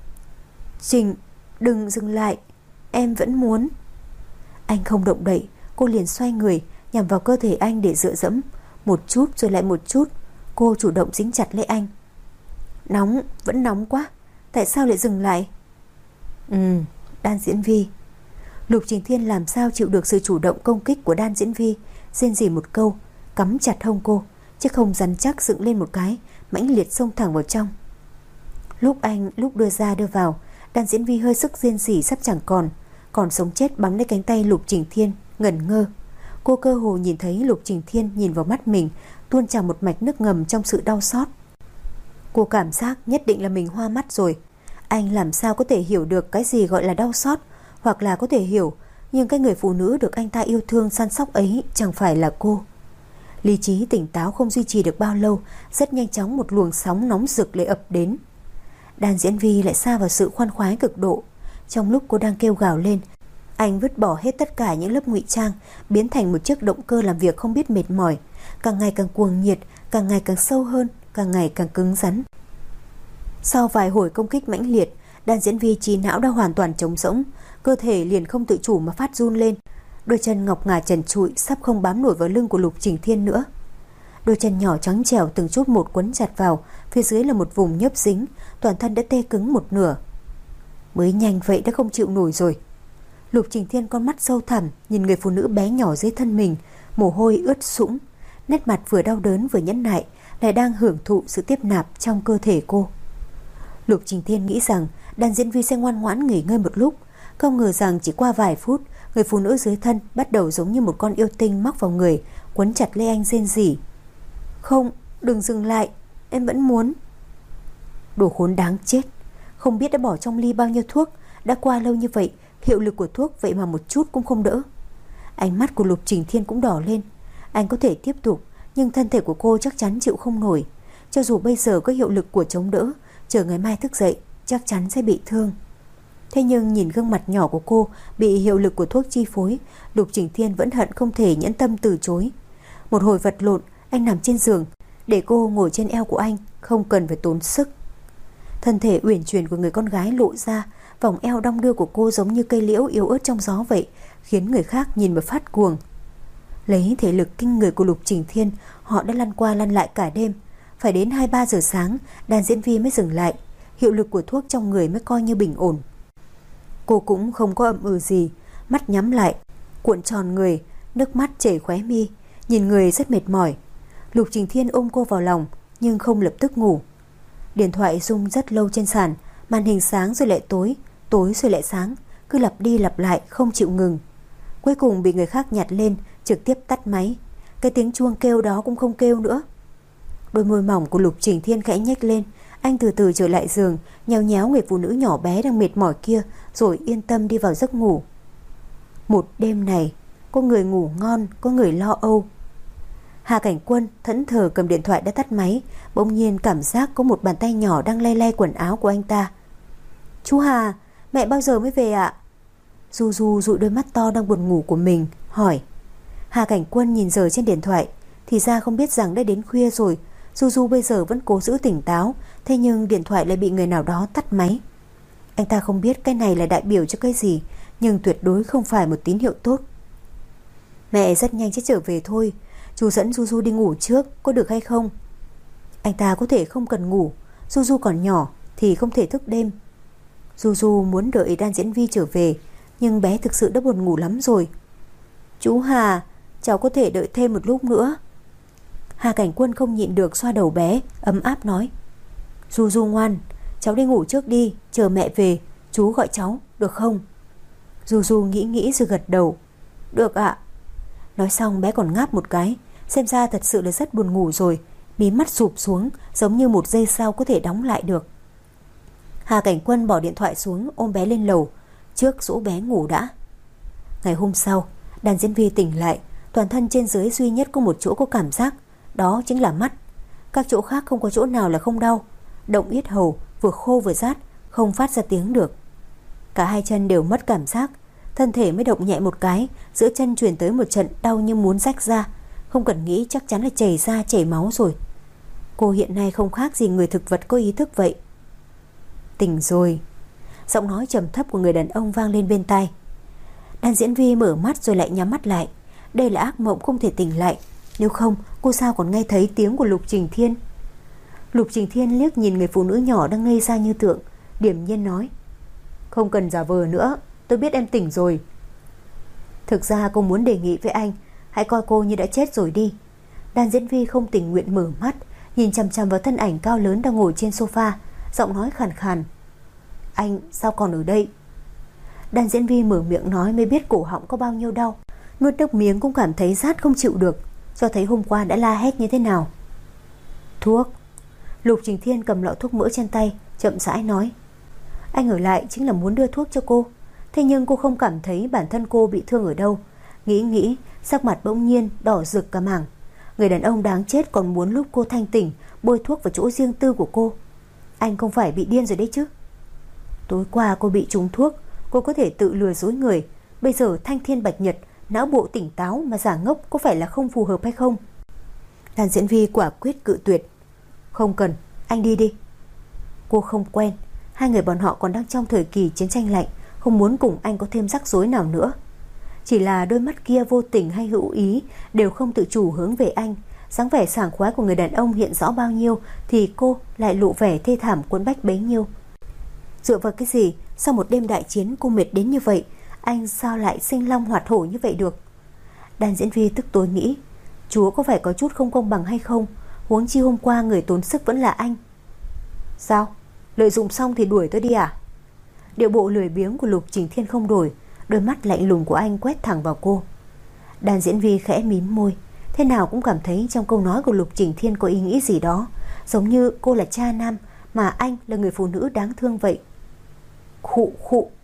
Trình, đừng dừng lại, em vẫn muốn. Anh không động đậy, cô liền xoay người nhằm vào cơ thể anh để dựa dẫm. Một chút rồi lại một chút, cô chủ động dính chặt lấy anh. Nóng, vẫn nóng quá, tại sao lại dừng lại? Ừ, đan diễn vi. Lục Trình Thiên làm sao chịu được sự chủ động công kích của đan diễn vi, rên rỉ một câu, cắm chặt hông cô, chiếc hông rắn chắc dựng lên một cái, mãnh liệt xông thẳng vào trong. Lúc anh lúc đưa ra đưa vào, đan diễn vi hơi sức rên rỉ sắp chẳng còn, còn sống chết bám lấy cánh tay Lục Trình Thiên, ngẩn ngơ. Cô cơ hồ nhìn thấy Lục Trình Thiên nhìn vào mắt mình, tuôn trào một mạch nước ngầm trong sự đau xót. Cô cảm giác nhất định là mình hoa mắt rồi. Anh làm sao có thể hiểu được cái gì gọi là đau xót, hoặc là có thể hiểu, nhưng cái người phụ nữ được anh ta yêu thương săn sóc ấy chẳng phải là cô. Lý trí tỉnh táo không duy trì được bao lâu, rất nhanh chóng một luồng sóng nóng rực lại ập đến. Đàn diễn vi lại sa vào sự khoan khoái cực độ. Trong lúc cô đang kêu gào lên, anh vứt bỏ hết tất cả những lớp ngụy trang, biến thành một chiếc động cơ làm việc không biết mệt mỏi, càng ngày càng cuồng nhiệt, càng ngày càng sâu hơn, càng ngày càng cứng rắn. Sau vài hồi công kích mãnh liệt, đàn diễn vi trí não đã hoàn toàn trống rỗng, cơ thể liền không tự chủ mà phát run lên. Đôi chân ngọc ngà trần trụi sắp không bám nổi vào lưng của Lục Trình Thiên nữa. Đôi chân nhỏ trắng trẻo từng chút một quấn chặt vào, phía dưới là một vùng nhớp dính, toàn thân đã tê cứng một nửa. Mới nhanh vậy đã không chịu nổi rồi. Lục Trình Thiên con mắt sâu thẳm nhìn người phụ nữ bé nhỏ dưới thân mình, mồ hôi ướt sũng, nét mặt vừa đau đớn vừa nhẫn nại, lại đang hưởng thụ sự tiếp nạp trong cơ thể cô. Lục Trình Thiên nghĩ rằng đàn diễn vi sẽ ngoan ngoãn nghỉ ngơi một lúc, không ngờ rằng chỉ qua vài phút, người phụ nữ dưới thân bắt đầu giống như một con yêu tinh mắc vào người, quấn chặt lấy anh rên rỉ. Không, đừng dừng lại, em vẫn muốn. Đồ khốn đáng chết, không biết đã bỏ trong ly bao nhiêu thuốc, đã qua lâu như vậy, Hiệu lực của thuốc vậy mà một chút cũng không đỡ. Ánh mắt của Lục Trình Thiên cũng đỏ lên. Anh có thể tiếp tục, nhưng thân thể của cô chắc chắn chịu không nổi. Cho dù bây giờ có hiệu lực của chống đỡ, chờ ngày mai thức dậy chắc chắn sẽ bị thương. Thế nhưng nhìn gương mặt nhỏ của cô bị hiệu lực của thuốc chi phối, Lục Trình Thiên vẫn hận không thể nhẫn tâm từ chối. Một hồi vật lộn, anh nằm trên giường, để cô ngồi trên eo của anh, không cần phải tốn sức. Thân thể uyển chuyển của người con gái lộ ra, vòng eo đong đưa của cô giống như cây liễu yếu ớt trong gió vậy, khiến người khác nhìn mà phát cuồng. Lấy thể lực kinh người của Lục Trình Thiên, họ đã lăn qua lăn lại cả đêm. Phải đến hai ba giờ sáng, đàn diễn viên mới dừng lại, hiệu lực của thuốc trong người mới coi như bình ổn. Cô cũng không có ậm ừ gì, mắt nhắm lại, cuộn tròn người, nước mắt chảy khóe mi, nhìn người rất mệt mỏi. Lục Trình Thiên ôm cô vào lòng, nhưng không lập tức ngủ. Điện thoại rung rất lâu trên sàn, màn hình sáng rồi lại tối, tối rồi lại sáng, cứ lặp đi lặp lại không chịu ngừng. Cuối cùng bị người khác nhặt lên, trực tiếp tắt máy. Cái tiếng chuông kêu đó cũng không kêu nữa. Đôi môi mỏng của Lục Trình Thiên khẽ nhếch lên, anh từ từ trở lại giường, nhéo nhéo người phụ nữ nhỏ bé đang mệt mỏi kia, rồi yên tâm đi vào giấc ngủ. Một đêm này, có người ngủ ngon, có người lo âu. Hà Cảnh Quân thẫn thờ cầm điện thoại đã tắt máy, bỗng nhiên cảm giác có một bàn tay nhỏ đang lay lay quần áo của anh ta. Chú Hà, mẹ bao giờ mới về ạ? Du Du dụi đôi mắt to đang buồn ngủ của mình, hỏi. Hà Cảnh Quân nhìn giờ trên điện thoại, thì ra không biết rằng đã đến khuya rồi. Du Du bây giờ vẫn cố giữ tỉnh táo, thế nhưng điện thoại lại bị người nào đó tắt máy. Anh ta không biết cái này là đại biểu cho cái gì, nhưng tuyệt đối không phải một tín hiệu tốt. Mẹ rất nhanh sẽ trở về thôi, chú dẫn Du Du đi ngủ trước, có được hay không? Anh ta có thể không cần ngủ, Du Du còn nhỏ thì không thể thức đêm. Du Du muốn đợi đan diễn vi trở về, nhưng bé thực sự đã buồn ngủ lắm rồi. Chú Hà, cháu có thể đợi thêm một lúc nữa. Hà Cảnh Quân không nhịn được xoa đầu bé, ấm áp nói. Du Du ngoan, cháu đi ngủ trước đi, chờ mẹ về, chú gọi cháu, được không? Du Du nghĩ nghĩ rồi gật đầu. Được ạ. Nói xong bé còn ngáp một cái, xem ra thật sự là rất buồn ngủ rồi, mí mắt sụp xuống, giống như một giây sau có thể đóng lại được. Hà Cảnh Quân bỏ điện thoại xuống, ôm bé lên lầu, trước dỗ bé ngủ đã. Ngày hôm sau, đàn diễn viên tỉnh lại, toàn thân trên dưới duy nhất có một chỗ có cảm giác, đó chính là mắt. Các chỗ khác không có chỗ nào là không đau, động yết hầu vừa khô vừa rát, không phát ra tiếng được. Cả hai chân đều mất cảm giác, thân thể mới động nhẹ một cái, giữa chân truyền tới một trận đau như muốn rách ra, không cần nghĩ chắc chắn là chảy ra chảy máu rồi. Cô hiện nay không khác gì người thực vật có ý thức vậy. Tỉnh rồi. Giọng nói trầm thấp của người đàn ông vang lên bên tai. Đàn diễn viên mở mắt rồi lại nhắm mắt lại. Đây là ác mộng không thể tỉnh lại, nếu không cô sao còn nghe thấy tiếng của Lục Trình Thiên. Lục Trình Thiên liếc nhìn người phụ nữ nhỏ đang ngây ra như tượng, điềm nhiên nói. Không cần giả vờ nữa, tôi biết em tỉnh rồi. Thực ra cô muốn đề nghị với anh, hãy coi cô như đã chết rồi đi. Đàn diễn viên không tình nguyện mở mắt, nhìn chằm chằm vào thân ảnh cao lớn đang ngồi trên sofa, giọng nói khàn khàn. Anh sao còn ở đây? Đàn diễn viên mở miệng nói mới biết cổ họng có bao nhiêu đau, nuốt nước miếng cũng cảm thấy rát không chịu được, do thấy hôm qua đã la hét như thế nào. Thuốc. Lục Trình Thiên cầm lọ thuốc mỡ trên tay, chậm rãi nói. Anh ở lại chính là muốn đưa thuốc cho cô, thế nhưng cô không cảm thấy bản thân cô bị thương ở đâu. Nghĩ nghĩ, sắc mặt bỗng nhiên đỏ rực cả mảng. Người đàn ông đáng chết còn muốn lúc cô thanh tỉnh bôi thuốc vào chỗ riêng tư của cô. Anh không phải bị điên rồi đấy chứ? Tối qua cô bị trúng thuốc, cô có thể tự lừa dối người. Bây giờ thanh thiên bạch nhật, não bộ tỉnh táo mà giả ngốc có phải là không phù hợp hay không? Đàn diễn viên quả quyết cự tuyệt. Không cần, anh đi đi. Cô không quen, hai người bọn họ còn đang trong thời kỳ chiến tranh lạnh, không muốn cùng anh có thêm rắc rối nào nữa. Chỉ là đôi mắt kia vô tình hay hữu ý đều không tự chủ hướng về anh. Dáng vẻ sảng khoái của người đàn ông hiện rõ bao nhiêu thì cô lại lộ vẻ thê thảm cuốn bách bấy nhiêu. Dựa vào cái gì sau một đêm đại chiến cô mệt đến như vậy, anh sao lại sinh long hoạt hổ như vậy được? Đàn diễn viên tức tối nghĩ, Chúa có phải có chút không công bằng hay không? Huống chi hôm qua người tốn sức vẫn là anh. Sao? Lợi dụng xong thì đuổi tôi đi à? Điệu bộ lười biếng của Lục Trình Thiên không đổi, đôi mắt lạnh lùng của anh quét thẳng vào cô. Đàn diễn viên khẽ mím môi, thế nào cũng cảm thấy trong câu nói của Lục Trình Thiên có ý nghĩ gì đó, giống như cô là cha nam mà anh là người phụ nữ đáng thương vậy. Khụ khụ.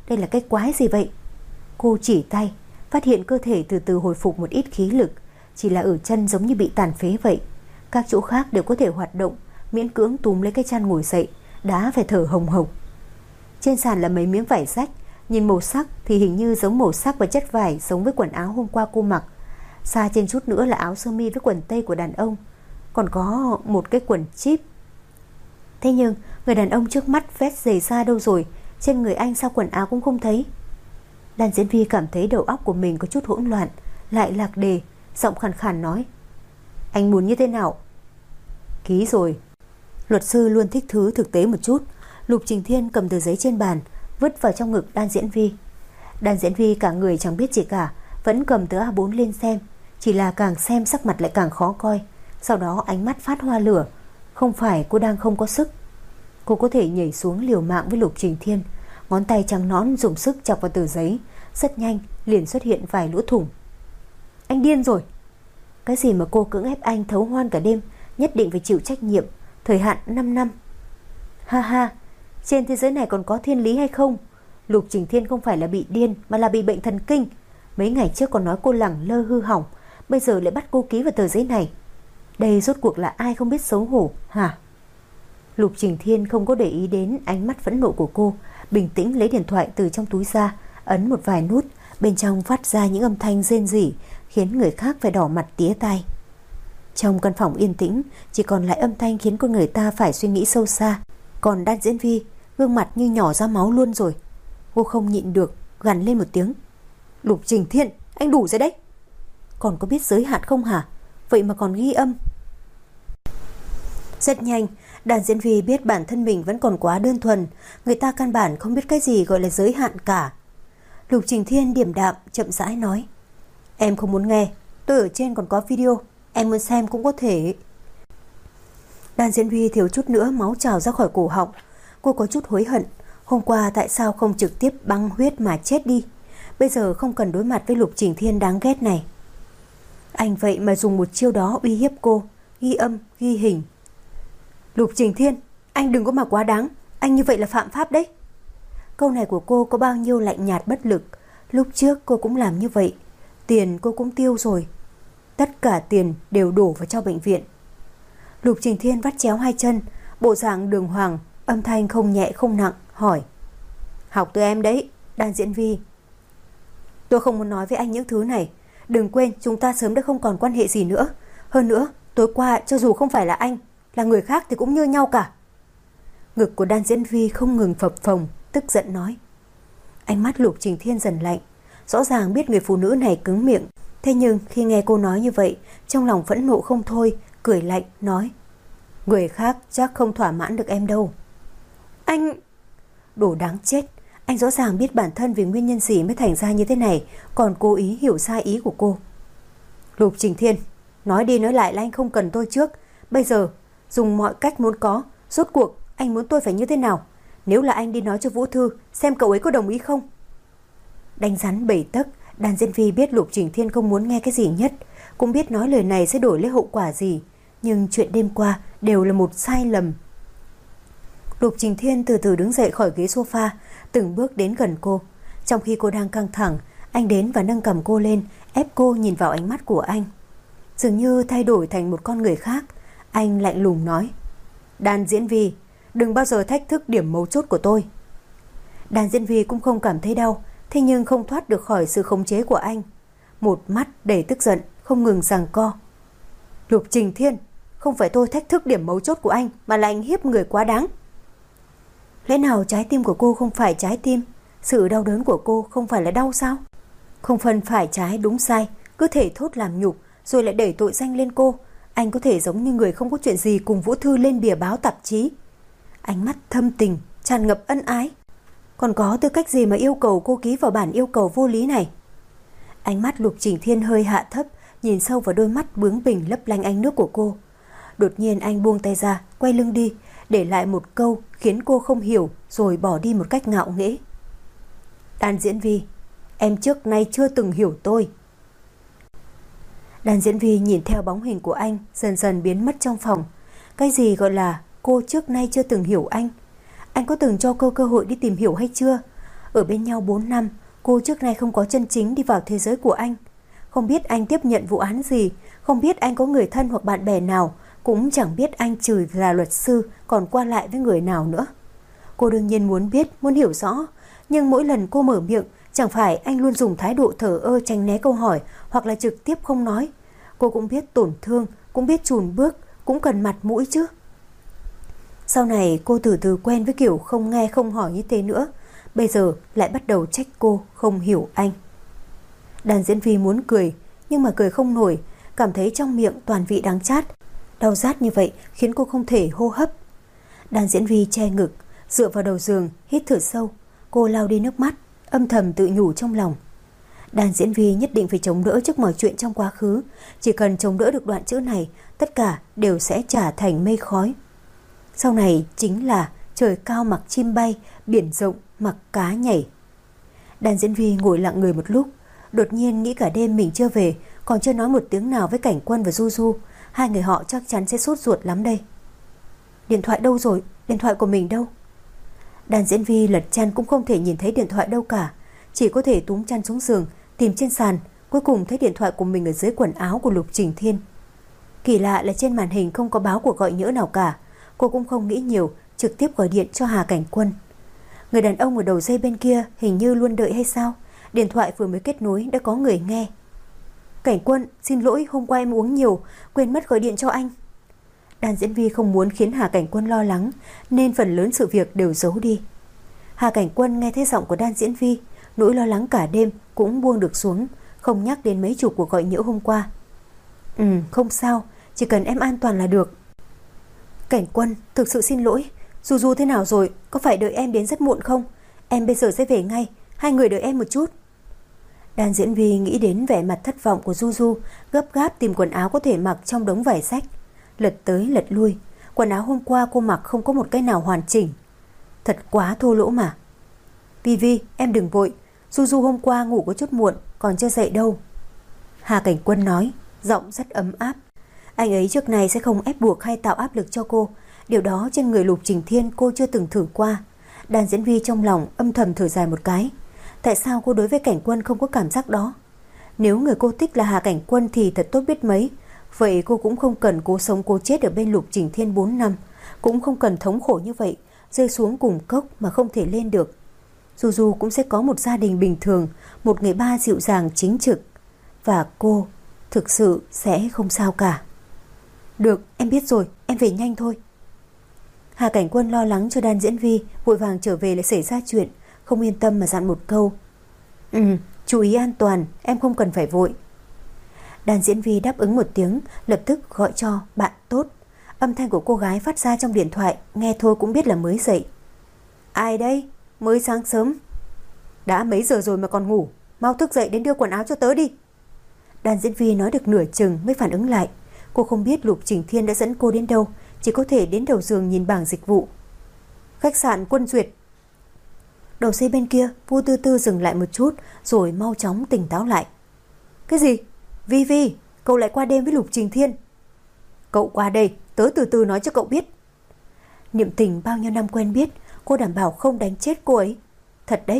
Đây là cái quái gì vậy? Cô chỉ tay, phát hiện cơ thể từ từ hồi phục một ít khí lực, chỉ là ở chân giống như bị tàn phế vậy. Các chỗ khác đều có thể hoạt động, miễn cưỡng túm lấy cái chăn ngồi dậy, đã phải thở hồng hộc. Trên sàn là mấy miếng vải rách, nhìn màu sắc thì hình như giống màu sắc và chất vải giống với quần áo hôm qua cô mặc. Xa trên chút nữa là áo sơ mi với quần tây của đàn ông, còn có một cái quần chip. Thế nhưng người đàn ông trước mắt vest giày da đâu rồi? Trên người anh sao quần áo cũng không thấy? Đàn diễn viên cảm thấy đầu óc của mình có chút hỗn loạn, lại lạc đề, giọng khàn khàn nói: Anh muốn như thế nào? Ký rồi. Luật sư luôn thích thứ thực tế một chút. Lục Trình Thiên cầm tờ giấy trên bàn, vứt vào trong ngực Đan Diễn Vi. Đan Diễn Vi cả người chẳng biết gì cả, vẫn cầm tờ A bốn lên xem, chỉ là càng xem sắc mặt lại càng khó coi. Sau đó ánh mắt phát hoa lửa. Không phải cô đang không có sức. Cô có thể nhảy xuống liều mạng với Lục Trình Thiên. Ngón tay trắng nõn dùng sức chọc vào tờ giấy, rất nhanh liền xuất hiện vài lỗ thủng. Anh điên rồi. Cái gì mà cô cưỡng ép anh thấu hoan cả đêm, nhất định phải chịu trách nhiệm, thời hạn năm năm. Ha ha, trên thế giới này còn có thiên lý hay không? Lục Trình Thiên không phải là bị điên, mà là bị bệnh thần kinh. Mấy ngày trước còn nói cô lẳng lơ hư hỏng, bây giờ lại bắt cô ký vào tờ giấy này. Đây rốt cuộc là ai không biết xấu hổ hả? Lục Trình Thiên không có để ý đến ánh mắt phẫn nộ của cô, bình tĩnh lấy điện thoại từ trong túi ra, ấn một vài nút, bên trong phát ra những âm thanh rên rỉ, khiến người khác phải đỏ mặt tía tai. Trong căn phòng yên tĩnh, chỉ còn lại âm thanh khiến con người ta phải suy nghĩ sâu xa. Còn Đan Diễn Vi, gương mặt như nhỏ ra máu luôn rồi. Cô không nhịn được, gằn lên một tiếng: Lục Trình Thiên, anh đủ rồi đấy. Còn có biết giới hạn không hả? Vậy mà còn ghi âm. Rất nhanh, Đan Diễn Vi biết bản thân mình vẫn còn quá đơn thuần, người ta căn bản không biết cái gì gọi là giới hạn cả. Lục Trình Thiên điềm đạm chậm rãi nói: Em không muốn nghe, tôi ở trên còn có video, em muốn xem cũng có thể. Đan Diễn Vi thiếu chút nữa máu trào ra khỏi cổ họng. Cô có chút hối hận, hôm qua tại sao không trực tiếp băng huyết mà chết đi. Bây giờ không cần đối mặt với Lục Trình Thiên đáng ghét này. Anh vậy mà dùng một chiêu đó uy hiếp cô, ghi âm, ghi hình. Lục Trình Thiên, anh đừng có mà quá đáng, anh như vậy là phạm pháp đấy. Câu này của cô có bao nhiêu lạnh nhạt bất lực. Lúc trước cô cũng làm như vậy, tiền cô cũng tiêu rồi, tất cả tiền đều đổ vào cho bệnh viện. Lục Trình Thiên vắt chéo hai chân, bộ dạng đường hoàng, âm thanh không nhẹ không nặng, hỏi: Học từ em đấy, Đan Diễn Vi. Tôi không muốn nói với anh những thứ này. Đừng quên chúng ta sớm đã không còn quan hệ gì nữa. Hơn nữa, tối qua cho dù không phải là anh, là người khác thì cũng như nhau cả. Ngực của Đan Diễn Vi không ngừng phập phồng, tức giận nói. Ánh mắt Lục Trình Thiên dần lạnh. Rõ ràng biết người phụ nữ này cứng miệng, thế nhưng khi nghe cô nói như vậy, trong lòng phẫn nộ không thôi, cười lạnh nói: Người khác chắc không thỏa mãn được em đâu. Anh... Đồ đáng chết. Anh rõ ràng biết bản thân vì nguyên nhân gì mới thành ra như thế này, còn cố ý hiểu sai ý của cô. Lục Trình Thiên, nói đi nói lại là anh không cần tôi trước. Bây giờ dùng mọi cách muốn có, rốt cuộc anh muốn tôi phải như thế nào? Nếu là anh đi nói cho Vũ Thư, xem cậu ấy có đồng ý không? Đánh rắn bảy tấc, Đan Diễn Vi biết Lục Trình Thiên không muốn nghe cái gì nhất, cũng biết nói lời này sẽ đổi lấy hậu quả gì, nhưng chuyện đêm qua đều là một sai lầm. Lục Trình Thiên từ từ đứng dậy khỏi ghế sofa, từng bước đến gần cô. Trong khi cô đang căng thẳng, anh đến và nâng cầm cô lên, ép cô nhìn vào ánh mắt của anh. Dường như thay đổi thành một con người khác, anh lạnh lùng nói: Đan Diễn Vi, đừng bao giờ thách thức điểm mấu chốt của tôi. Đan Diễn Vi cũng không cảm thấy đau, thế nhưng không thoát được khỏi sự khống chế của anh. Một mắt đầy tức giận, không ngừng giằng co. Lục Trình Thiên, không phải tôi thách thức điểm mấu chốt của anh, mà là anh hiếp người quá đáng. Lẽ nào trái tim của cô không phải trái tim? Sự đau đớn của cô không phải là đau sao? Không phân phải trái đúng sai, cứ thể thốt làm nhục, rồi lại đẩy tội danh lên cô. Anh có thể giống như người không có chuyện gì cùng Vũ Thư lên bìa báo tạp chí. Ánh mắt thâm tình, tràn ngập ân ái. Còn có tư cách gì mà yêu cầu cô ký vào bản yêu cầu vô lý này? Ánh mắt Lục Trình Thiên hơi hạ thấp, nhìn sâu vào đôi mắt bướng bỉnh lấp lánh ánh nước của cô. Đột nhiên anh buông tay ra, quay lưng đi, để lại một câu khiến cô không hiểu, rồi bỏ đi một cách ngạo nghễ. Đan Diễn Vi, em trước nay chưa từng hiểu tôi. Đan Diễn Vi nhìn theo bóng hình của anh dần dần biến mất trong phòng. Cái gì gọi là cô trước nay chưa từng hiểu anh? Anh có từng cho cô cơ hội đi tìm hiểu hay chưa? Ở bên nhau bốn năm, cô trước nay không có chân chính đi vào thế giới của anh. Không biết anh tiếp nhận vụ án gì, không biết anh có người thân hoặc bạn bè nào, cũng chẳng biết anh trừ là luật sư còn qua lại với người nào nữa. Cô đương nhiên muốn biết, muốn hiểu rõ, nhưng mỗi lần cô mở miệng, chẳng phải anh luôn dùng thái độ thờ ơ tránh né câu hỏi hoặc là trực tiếp không nói. Cô cũng biết tổn thương, cũng biết chùn bước, cũng cần mặt mũi chứ. Sau này cô từ từ quen với kiểu không nghe không hỏi như thế nữa. Bây giờ lại bắt đầu trách cô không hiểu anh. Đàn diễn viên muốn cười, nhưng mà cười không nổi, cảm thấy trong miệng toàn vị đắng chát. Đau rát như vậy khiến cô không thể hô hấp. Đàn diễn viên che ngực, dựa vào đầu giường, hít thở sâu. Cô lau đi nước mắt, âm thầm tự nhủ trong lòng. Đàn diễn viên nhất định phải chống đỡ trước mọi chuyện trong quá khứ. Chỉ cần chống đỡ được đoạn chữ này, tất cả đều sẽ trả thành mây khói. Sau này chính là trời cao mặc chim bay, biển rộng mặc cá nhảy. Đàn diễn viên ngồi lặng người một lúc, đột nhiên nghĩ cả đêm mình chưa về, còn chưa nói một tiếng nào với Cảnh Quân và Du Du. Hai người họ chắc chắn sẽ sốt ruột lắm đây. Điện thoại đâu rồi? Điện thoại của mình đâu? Đàn diễn viên lật chăn cũng không thể nhìn thấy điện thoại đâu cả, chỉ có thể túm chăn xuống giường, tìm trên sàn, cuối cùng thấy điện thoại của mình ở dưới quần áo của Lục Trình Thiên. Kỳ lạ là trên màn hình không có báo cuộc gọi nhỡ nào cả. Cô cũng không nghĩ nhiều, trực tiếp gọi điện cho Hà Cảnh Quân. Người đàn ông ở đầu dây bên kia hình như luôn đợi hay sao? Điện thoại vừa mới kết nối đã có người nghe. Cảnh Quân, xin lỗi, hôm qua em uống nhiều, quên mất gọi điện cho anh. Đàn diễn viên không muốn khiến Hà Cảnh Quân lo lắng, nên phần lớn sự việc đều giấu đi. Hà Cảnh Quân nghe thấy giọng của đàn diễn viên, nỗi lo lắng cả đêm cũng buông được xuống, không nhắc đến mấy chục cuộc gọi nhỡ hôm qua. Ừ, không sao, chỉ cần em an toàn là được. Cảnh Quân, thực sự xin lỗi. Du Du thế nào rồi? Có phải đợi em đến rất muộn không? Em bây giờ sẽ về ngay, hai người đợi em một chút. Đàn diễn viên nghĩ đến vẻ mặt thất vọng của Du Du, gấp gáp tìm quần áo có thể mặc trong đống vải rách. Lật tới lật lui, quần áo hôm qua cô mặc không có một cái nào hoàn chỉnh. Thật quá thô lỗ mà. Vi Vi, em đừng vội, Du Du hôm qua ngủ có chút muộn, còn chưa dậy đâu. Hà Cảnh Quân nói, giọng rất ấm áp. Anh ấy trước này sẽ không ép buộc hay tạo áp lực cho cô. Điều đó trên người Lục Trình Thiên cô chưa từng thử qua. Đàn diễn viên trong lòng âm thầm thở dài một cái. Tại sao cô đối với Cảnh Quân không có cảm giác đó? Nếu người cô thích là Hà Cảnh Quân thì thật tốt biết mấy. Vậy cô cũng không cần cố sống cố chết ở bên Lục Trình Thiên bốn năm, cũng không cần thống khổ như vậy, rơi xuống cùng cốc mà không thể lên được. Du Du cũng sẽ có một gia đình bình thường, một người ba dịu dàng chính trực. Và cô thực sự sẽ không sao cả. Được, em biết rồi, em về nhanh thôi. Hà Cảnh Quân lo lắng cho đàn diễn viên, vội vàng trở về lại xảy ra chuyện, không yên tâm mà dặn một câu. Ừ, chú ý an toàn, em không cần phải vội. Đàn diễn viên đáp ứng một tiếng, lập tức gọi cho bạn tốt. Âm thanh của cô gái phát ra trong điện thoại, nghe thôi cũng biết là mới dậy. Ai đây? Mới sáng sớm. Đã mấy giờ rồi mà còn ngủ, mau thức dậy đến đưa quần áo cho tớ đi. Đàn diễn viên nói được nửa chừng mới phản ứng lại. Cô không biết Lục Trình Thiên đã dẫn cô đến đâu, chỉ có thể đến đầu giường nhìn bảng dịch vụ. Khách sạn Quân Duyệt. Đầu dây bên kia, Vu Tư Tư dừng lại một chút rồi mau chóng tỉnh táo lại. Cái gì? Vi Vi, cậu lại qua đêm với Lục Trình Thiên? Cậu qua đây, tớ từ từ nói cho cậu biết. Niệm Tình bao nhiêu năm quen biết, cô đảm bảo không đánh chết cô ấy. Thật đấy.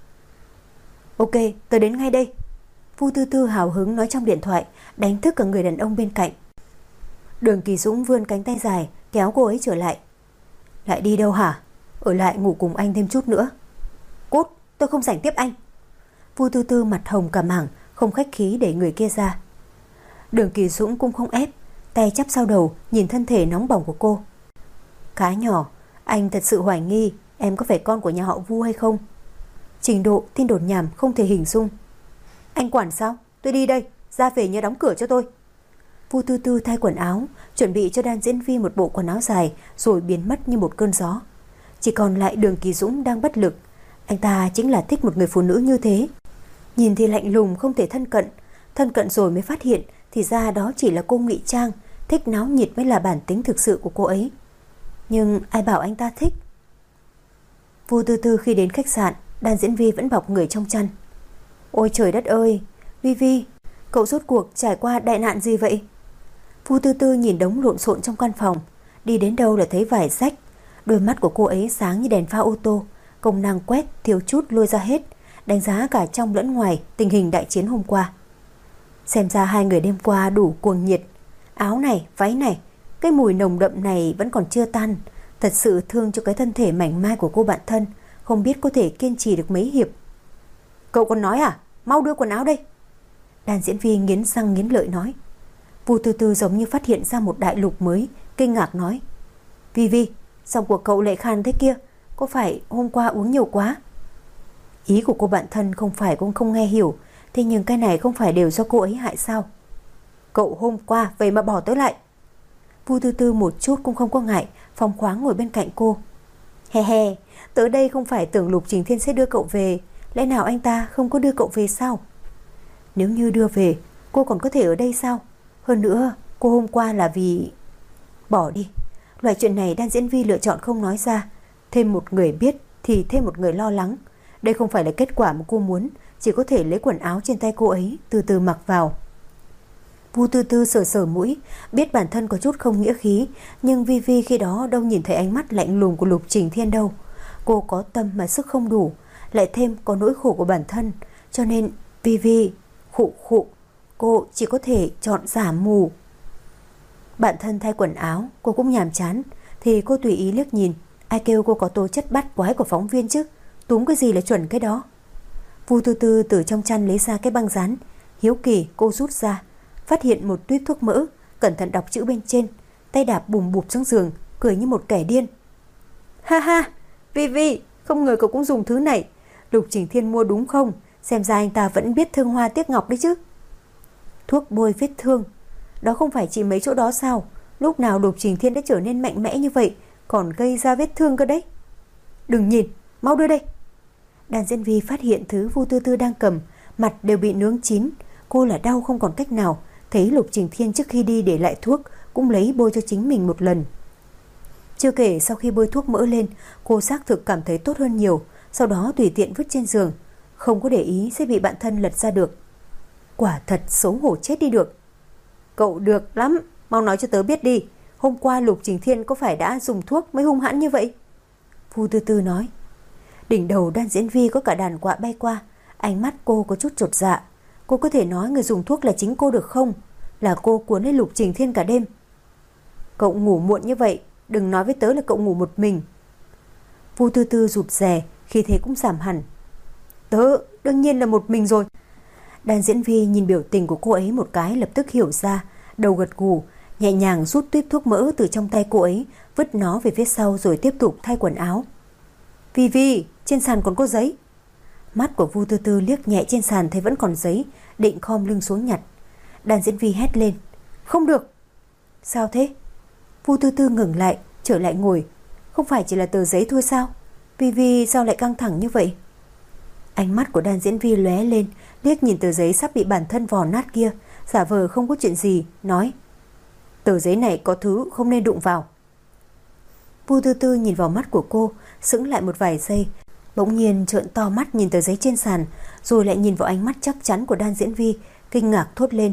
Ok, tớ đến ngay đây. Vu Tư Tư hào hứng nói trong điện thoại, đánh thức cả người đàn ông bên cạnh. Đường Kỳ Dũng vươn cánh tay dài kéo cô ấy trở lại. Lại đi đâu hả? Ở lại ngủ cùng anh thêm chút nữa. Cút, tôi không rảnh tiếp anh. Vu Tư Tư mặt hồng cả mảng, không khách khí đẩy người kia ra. Đường Kỳ Dũng cũng không ép, tay chắp sau đầu nhìn thân thể nóng bỏng của cô. Cá nhỏ, anh thật sự hoài nghi em có phải con của nhà họ Vu hay không? Trình độ tin đồn nhảm không thể hình dung. Anh quản sao? Tôi đi đây, ra về nhớ đóng cửa cho tôi. Vu Tư Tư thay quần áo, chuẩn bị cho đàn diễn viên một bộ quần áo dài rồi biến mất như một cơn gió. Chỉ còn lại Đường Kỳ Dũng đang bất lực. Anh ta chính là thích một người phụ nữ như thế. Nhìn thì lạnh lùng không thể thân cận, thân cận rồi mới phát hiện thì ra đó chỉ là cô ngụy trang, thích náo nhiệt mới là bản tính thực sự của cô ấy. Nhưng ai bảo anh ta thích? Vu Tư Tư khi đến khách sạn, đàn diễn viên vẫn bọc người trong chăn. Ôi trời đất ơi, Vi Vi, cậu rốt cuộc trải qua đại nạn gì vậy? Vu Tư Tư nhìn đống lộn xộn trong căn phòng, đi đến đâu là thấy vải rách. Đôi mắt của cô ấy sáng như đèn pha ô tô, công năng quét thiếu chút lôi ra hết, đánh giá cả trong lẫn ngoài tình hình đại chiến hôm qua. Xem ra hai người đêm qua đủ cuồng nhiệt. Áo này, váy này, cái mùi nồng đậm này vẫn còn chưa tan. Thật sự thương cho cái thân thể mảnh mai của cô bạn thân, không biết có thể kiên trì được mấy hiệp. Cậu còn nói à? Mau đưa quần áo đây. Đàn diễn viên nghiến răng nghiến lợi nói. Vu Tư Tư giống như phát hiện ra một đại lục mới, kinh ngạc nói. Vi Vi, giọng của cậu lại khan thế kia, có phải hôm qua uống nhiều quá? Ý của cô bạn thân không phải cũng không nghe hiểu, thế nhưng cái này không phải đều do cô ấy hại sao? Cậu hôm qua vậy mà bỏ tới lại. Vu Tư Tư một chút cũng không có ngại, phóng khoáng ngồi bên cạnh cô. He he, tới đây không phải tưởng Lục Trình Thiên sẽ đưa cậu về, lẽ nào anh ta không có đưa cậu về sao? Nếu như đưa về, cô còn có thể ở đây sao? Hơn nữa, cô hôm qua là vì... Bỏ đi, loại chuyện này Đan Diễn Vi lựa chọn không nói ra. Thêm một người biết thì thêm một người lo lắng. Đây không phải là kết quả mà cô muốn, chỉ có thể lấy quần áo trên tay cô ấy từ từ mặc vào. Vu Tư Tư sờ sờ mũi, biết bản thân có chút không nghĩa khí, nhưng Vi Vi khi đó đâu nhìn thấy ánh mắt lạnh lùng của Lục Trình Thiên đâu. Cô có tâm mà sức không đủ, lại thêm có nỗi khổ của bản thân, cho nên Vi Vi khụ khụ, cô chỉ có thể chọn giả mù. Bạn thân thay quần áo, cô cũng nhàm chán, thì cô tùy ý liếc nhìn. Ai kêu cô có tố chất bắt quái của phóng viên chứ, túm cái gì là chuẩn cái đó. Vu Tư Tư từ trong chăn lấy ra cái băng dán, hiếu kỳ cô rút ra, phát hiện một tuýp thuốc mỡ, cẩn thận đọc chữ bên trên, tay đạp bùm bụp xuống giường, cười như một kẻ điên. Ha ha, Vi Vi, không ngờ cậu cũng dùng thứ này. Lục Trình Thiên mua đúng không? Xem ra anh ta vẫn biết thương hoa tiếc ngọc đấy chứ. Thuốc bôi vết thương, đó không phải chỉ mấy chỗ đó sao? Lúc nào Lục Trình Thiên đã trở nên mạnh mẽ như vậy, còn gây ra vết thương cơ đấy. Đừng nhìn, mau đưa đây. Đàn Diễn Vi phát hiện thứ Vu Tư Tư đang cầm, mặt đều bị nướng chín. Cô là đau không còn cách nào, thấy Lục Trình Thiên trước khi đi để lại thuốc, cũng lấy bôi cho chính mình một lần. Chưa kể sau khi bôi thuốc mỡ lên, cô xác thực cảm thấy tốt hơn nhiều, sau đó tùy tiện vứt trên giường, không có để ý sẽ bị bạn thân lật ra được. Quả thật xấu hổ chết đi được. Cậu được lắm, mau nói cho tớ biết đi, hôm qua Lục Trình Thiên có phải đã dùng thuốc mới hung hãn như vậy? Vu Tư Tư nói. Đỉnh đầu Đan Diễn Vi có cả đàn quạ bay qua, ánh mắt cô có chút chột dạ. Cô có thể nói người dùng thuốc là chính cô được không? Là cô cuốn lấy Lục Trình Thiên cả đêm. Cậu ngủ muộn như vậy, đừng nói với tớ là cậu ngủ một mình. Vu Tư Tư rụt rè, khi thế cũng giảm hẳn. Tớ đương nhiên là một mình rồi. Đan Diễn Vi nhìn biểu tình của cô ấy một cái lập tức hiểu ra, đầu gật gù, nhẹ nhàng rút tuýp thuốc mỡ từ trong tay cô ấy, vứt nó về phía sau rồi tiếp tục thay quần áo. Vi Vi, trên sàn còn có giấy. Mắt của Vu Tư Tư liếc nhẹ trên sàn thấy vẫn còn giấy, định khom lưng xuống nhặt. Đan Diễn Vi hét lên. Không được. Sao thế? Vu Tư Tư ngừng lại, trở lại ngồi. Không phải chỉ là tờ giấy thôi sao? Vi Vi sao lại căng thẳng như vậy? Ánh mắt của Đan Diễn Vi lóe lên, liếc nhìn tờ giấy sắp bị bản thân vò nát kia, giả vờ không có chuyện gì, nói. Tờ giấy này có thứ không nên đụng vào. Vu Tư Tư nhìn vào mắt của cô, sững lại một vài giây, bỗng nhiên trợn to mắt nhìn tờ giấy trên sàn, rồi lại nhìn vào ánh mắt chắc chắn của Đan Diễn Vi, kinh ngạc thốt lên.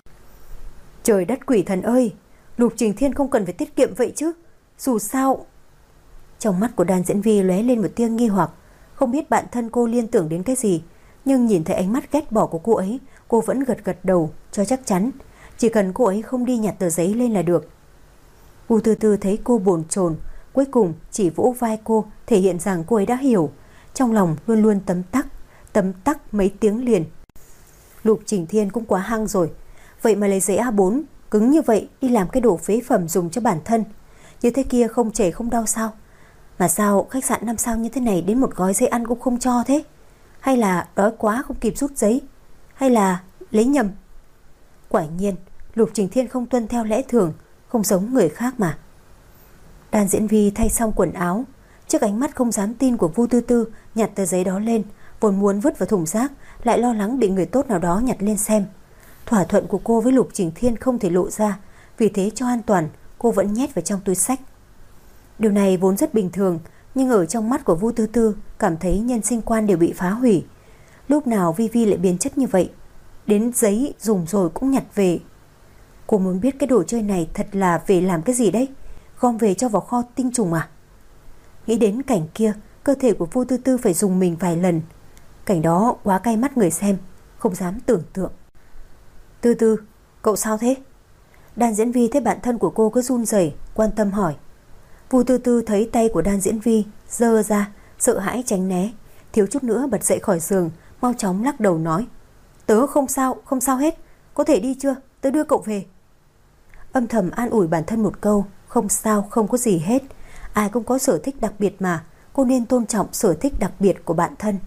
Trời đất quỷ thần ơi, Lục Trình Thiên không cần phải tiết kiệm vậy chứ, dù sao... Trong mắt của Đan Diễn Vi lóe lên một tia nghi hoặc, không biết bạn thân cô liên tưởng đến cái gì, nhưng nhìn thấy ánh mắt ghét bỏ của cô ấy, cô vẫn gật gật đầu cho chắc chắn, chỉ cần cô ấy không đi nhặt tờ giấy lên là được. Vu Tư Tư thấy cô bồn chồn, cuối cùng chỉ vỗ vai cô, thể hiện rằng cô ấy đã hiểu, trong lòng luôn luôn tấm tắc, tấm tắc mấy tiếng liền. Lục Trình Thiên cũng quá hăng rồi, vậy mà lấy giấy A bốn cứng như vậy đi làm cái đồ phế phẩm dùng cho bản thân, như thế kia không chảy không đau sao? Mà sao khách sạn năm sao như thế này đến một gói giấy ăn cũng không cho thế? Hay là đói quá không kịp rút giấy? Hay là lấy nhầm? Quả nhiên Lục Trình Thiên không tuân theo lẽ thường, không giống người khác mà. Đan Diễn Vi thay xong quần áo, trước ánh mắt không dám tin của Vu Tư Tư, nhặt tờ giấy đó lên, vốn muốn vứt vào thùng rác, lại lo lắng bị người tốt nào đó nhặt lên xem. Thỏa thuận của cô với Lục Trình Thiên không thể lộ ra, vì thế cho an toàn, cô vẫn nhét vào trong túi xách. Điều này vốn rất bình thường, nhưng ở trong mắt của Vu Tư Tư cảm thấy nhân sinh quan đều bị phá hủy. Lúc nào Vi Vi lại biến chất như vậy, đến giấy dùng rồi cũng nhặt về. Cô muốn biết cái đồ chơi này thật là về làm cái gì đấy, gom về cho vào kho tinh trùng à? Nghĩ đến cảnh kia, cơ thể của Vu Tư Tư phải dùng mình vài lần. Cảnh đó quá cay mắt người xem, không dám tưởng tượng. Tư Tư, cậu sao thế? Đan Diễn Vi thấy bạn thân của cô cứ run rẩy, quan tâm hỏi. Vu Tư Tư thấy tay của Đan Diễn Vi giơ ra, sợ hãi tránh né, thiếu chút nữa bật dậy khỏi giường, mau chóng lắc đầu nói: Tớ không sao, không sao hết, có thể đi chưa, tớ đưa cậu về. Âm thầm an ủi bản thân một câu, không sao, không có gì hết. Ai cũng có sở thích đặc biệt mà, cô nên tôn trọng sở thích đặc biệt của bạn thân.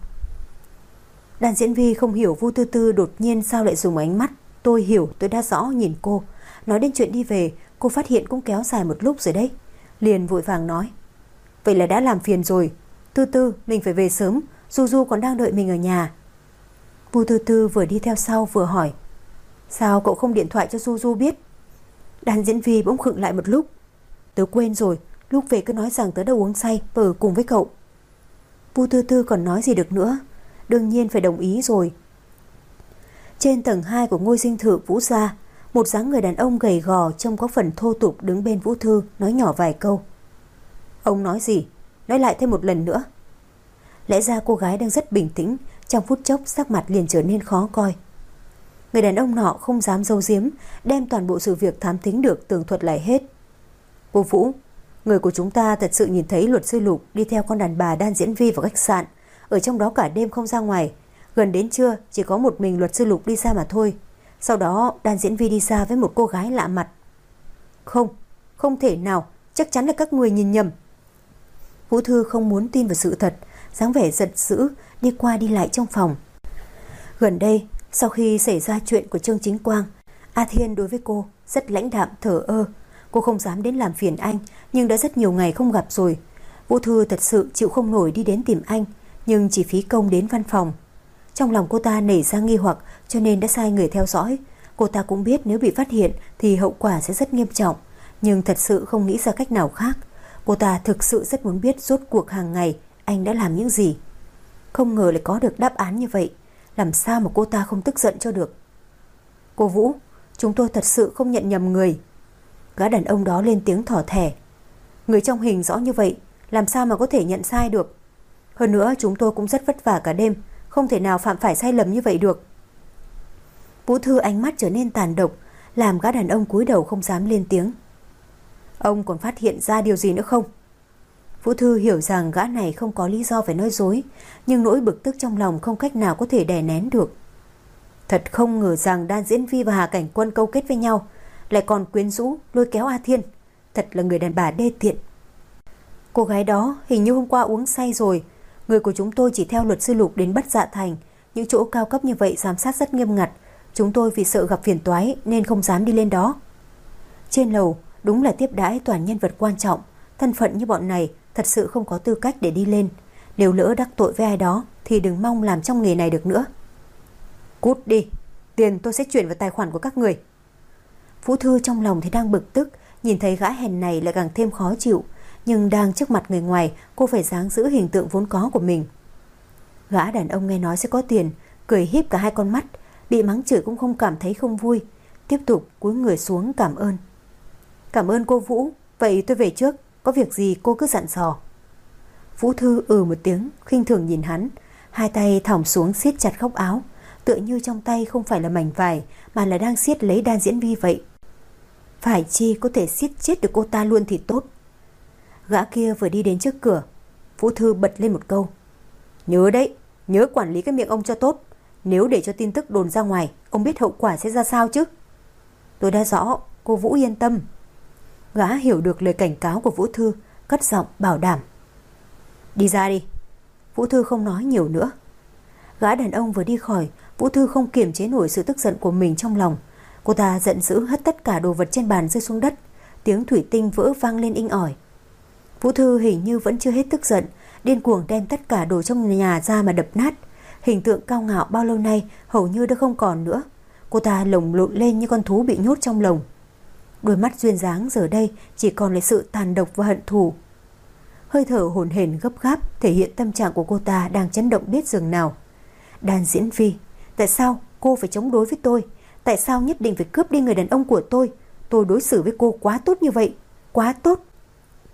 Đan Diễn Vi không hiểu Vu Tư Tư đột nhiên sao lại dùng ánh mắt tôi hiểu tôi đã rõ nhìn cô. Nói đến chuyện đi về, cô phát hiện cũng kéo dài một lúc rồi đấy. Liền vội vàng nói: Vậy là đã làm phiền rồi. Tư Tư, mình phải về sớm, Du Du còn đang đợi mình ở nhà. Vu Tư Tư vừa đi theo sau vừa hỏi: Sao cậu không điện thoại cho Du Du biết? Đan Diễn Vi bỗng khựng lại một lúc. Tớ quên rồi, lúc về cứ nói rằng tớ đã uống say và ở cùng với cậu. Vu Tư Tư còn nói gì được nữa, đương nhiên phải đồng ý rồi. Trên tầng hai của ngôi dinh thự Vũ gia, một dáng người đàn ông gầy gò trông có phần thô tục đứng bên Vũ Thư nói nhỏ vài câu. Ông nói gì? Nói lại thêm một lần nữa. Lẽ ra cô gái đang rất bình tĩnh, trong phút chốc sắc mặt liền trở nên khó coi. Người đàn ông nọ không dám giấu giếm, đem toàn bộ sự việc thám thính được tường thuật lại hết. Cô Vũ, người của chúng ta thật sự nhìn thấy luật sư Lục đi theo con đàn bà Đan Diễn Vi vào khách sạn, ở trong đó cả đêm không ra ngoài. Gần đến trưa chỉ có một mình luật sư Lục đi ra mà thôi. Sau đó Đan Diễn Vi đi ra với một cô gái lạ mặt. Không, không thể nào, chắc chắn là các người nhìn nhầm. Vũ Thư không muốn tin vào sự thật, dáng vẻ giận dữ đi qua đi lại trong phòng. Gần đây, sau khi xảy ra chuyện của Trương Chính Quang, A Thiên đối với cô rất lãnh đạm thờ ơ. Cô không dám đến làm phiền anh, nhưng đã rất nhiều ngày không gặp rồi. Vũ Thư thật sự chịu không nổi đi đến tìm anh, nhưng chỉ phí công đến văn phòng. Trong lòng cô ta nảy ra nghi hoặc, cho nên đã sai người theo dõi. Cô ta cũng biết nếu bị phát hiện thì hậu quả sẽ rất nghiêm trọng, nhưng thật sự không nghĩ ra cách nào khác. Cô ta thực sự rất muốn biết rốt cuộc hàng ngày anh đã làm những gì. Không ngờ lại có được đáp án như vậy, làm sao mà cô ta không tức giận cho được. Cô Vũ, chúng tôi thật sự không nhận nhầm người. Gã đàn ông đó lên tiếng thỏ thẻ. Người trong hình rõ như vậy, làm sao mà có thể nhận sai được. Hơn nữa chúng tôi cũng rất vất vả cả đêm, không thể nào phạm phải sai lầm như vậy được. Vũ Thư ánh mắt trở nên tàn độc, làm gã đàn ông cúi đầu không dám lên tiếng. Ông còn phát hiện ra điều gì nữa không? Vũ Thư hiểu rằng gã này không có lý do phải nói dối, nhưng nỗi bực tức trong lòng không cách nào có thể đè nén được. Thật không ngờ rằng Đan Diễn Vi và Hà Cảnh Quân câu kết với nhau, lại còn quyến rũ lôi kéo A Thiên. Thật là người đàn bà đê tiện. Cô gái đó hình như hôm qua uống say rồi. Người của chúng tôi chỉ theo luật sư Lục đến Bất Dạ Thành. Những chỗ cao cấp như vậy giám sát rất nghiêm ngặt. Chúng tôi vì sợ gặp phiền toái nên không dám đi lên đó. Trên lầu đúng là tiếp đãi toàn nhân vật quan trọng. Thân phận như bọn này thật sự không có tư cách để đi lên. Nếu lỡ đắc tội với ai đó thì đừng mong làm trong nghề này được nữa. Cút đi, tiền tôi sẽ chuyển vào tài khoản của các người. Vũ Thư trong lòng thì đang bực tức, nhìn thấy gã hèn này lại càng thêm khó chịu. Nhưng đang trước mặt người ngoài, cô phải dáng giữ hình tượng vốn có của mình. Gã đàn ông nghe nói sẽ có tiền, cười híp cả hai con mắt, bị mắng chửi cũng không cảm thấy không vui, tiếp tục cúi người xuống cảm ơn. Cảm ơn cô Vũ, vậy tôi về trước, có việc gì cô cứ dặn dò. Vũ Thư ừ một tiếng, khinh thường nhìn hắn, hai tay thõng xuống siết chặt góc áo, tựa như trong tay không phải là mảnh vải mà là đang siết lấy Đan Diễn Vi vậy. Phải chi có thể siết chết được cô ta luôn thì tốt. Gã kia vừa đi đến trước cửa, Vũ Thư bật lên một câu. Nhớ đấy, nhớ quản lý cái miệng ông cho tốt. Nếu để cho tin tức đồn ra ngoài, ông biết hậu quả sẽ ra sao chứ? Tôi đã rõ, cô Vũ yên tâm. Gã hiểu được lời cảnh cáo của Vũ Thư, cất giọng bảo đảm. Đi ra đi. Vũ Thư không nói nhiều nữa. Gã đàn ông vừa đi khỏi, Vũ Thư không kiềm chế nổi sự tức giận của mình trong lòng. Cô ta giận dữ hất tất cả đồ vật trên bàn rơi xuống đất, tiếng thủy tinh vỡ vang lên inh ỏi. Vũ Thư hình như vẫn chưa hết tức giận, điên cuồng đem tất cả đồ trong nhà ra mà đập nát. Hình tượng cao ngạo bao lâu nay hầu như đã không còn nữa. Cô ta lồng lộn lên như con thú bị nhốt trong lồng. Đôi mắt duyên dáng giờ đây chỉ còn lại sự tàn độc và hận thù. Hơi thở hổn hển gấp gáp thể hiện tâm trạng của cô ta đang chấn động biết dường nào. Đan Diễn Vi, tại sao cô phải chống đối với tôi? Tại sao nhất định phải cướp đi người đàn ông của tôi? Tôi đối xử với cô quá tốt như vậy, quá tốt.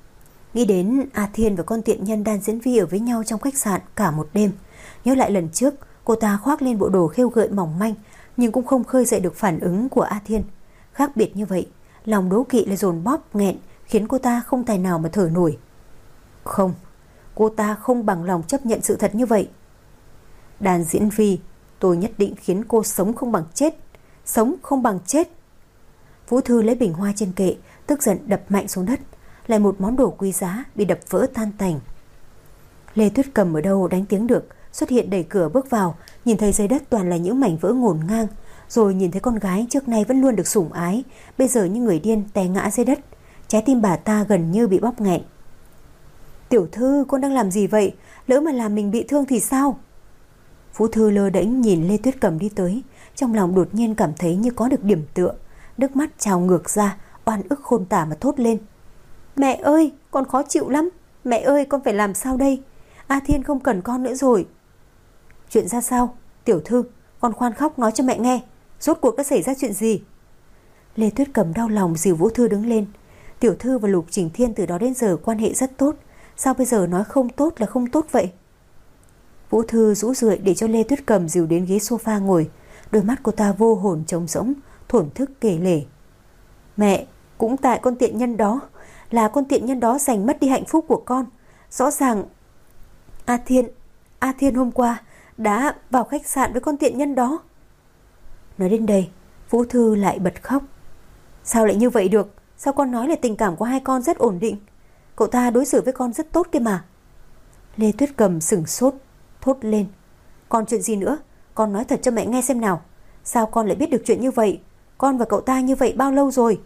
Nghĩ đến A Thiên và con tiện nhân Đan Diễn Vi ở với nhau trong khách sạn cả một đêm. Nhớ lại lần trước cô ta khoác lên bộ đồ khêu gợi mỏng manh, nhưng cũng không khơi dậy được phản ứng của A Thiên. Khác biệt như vậy, lòng đố kỵ lại dồn bóp nghẹn, khiến cô ta không tài nào mà thở nổi. Không, cô ta không bằng lòng chấp nhận sự thật như vậy. Đan Diễn Vi, tôi nhất định khiến cô sống không bằng chết. Sống không bằng chết. Vũ Thư lấy bình hoa trên kệ, tức giận đập mạnh xuống đất. Lại một món đồ quý giá bị đập vỡ tan tành. Lê Tuyết Cầm ở đâu đánh tiếng được, xuất hiện đẩy cửa bước vào, nhìn thấy dưới đất toàn là những mảnh vỡ ngổn ngang, rồi nhìn thấy con gái trước nay vẫn luôn được sủng ái, bây giờ như người điên té ngã dưới đất. Trái tim bà ta gần như bị bóp nghẹn. Tiểu thư, con đang làm gì vậy? Lỡ mà làm mình bị thương thì sao? Vũ Thư lơ đễnh nhìn Lê Tuyết Cầm đi tới, trong lòng đột nhiên cảm thấy như có được điểm tựa, nước mắt trào ngược ra, oan ức khôn tả mà thốt lên. Mẹ ơi, con khó chịu lắm. Mẹ ơi, con phải làm sao đây? A Thiên không cần con nữa rồi. Chuyện ra sao? Tiểu thư, con khoan khóc nói cho mẹ nghe. Rốt cuộc đã xảy ra chuyện gì? Lê Tuyết Cầm đau lòng dìu Vũ Thư đứng lên. Tiểu thư và Lục Trình Thiên từ đó đến giờ quan hệ rất tốt, sao bây giờ nói không tốt là không tốt vậy? Vũ Thư rũ rượi để cho Lê Tuyết Cầm dìu đến ghế sofa ngồi. Đôi mắt cô ta vô hồn trống rỗng, thổn thức kể lể. Mẹ, cũng tại con tiện nhân đó, là con tiện nhân đó giành mất đi hạnh phúc của con. Rõ ràng A Thiên, A Thiên hôm qua đã vào khách sạn với con tiện nhân đó. Nói đến đây, Vũ Thư lại bật khóc. Sao lại như vậy được? Sao con nói là tình cảm của hai con rất ổn định? Cậu ta đối xử với con rất tốt kia mà. Lê Tuyết Cầm sửng sốt, thốt lên. Còn chuyện gì nữa? Con nói thật cho mẹ nghe xem nào. Sao con lại biết được chuyện như vậy? Con và cậu ta như vậy bao lâu rồi?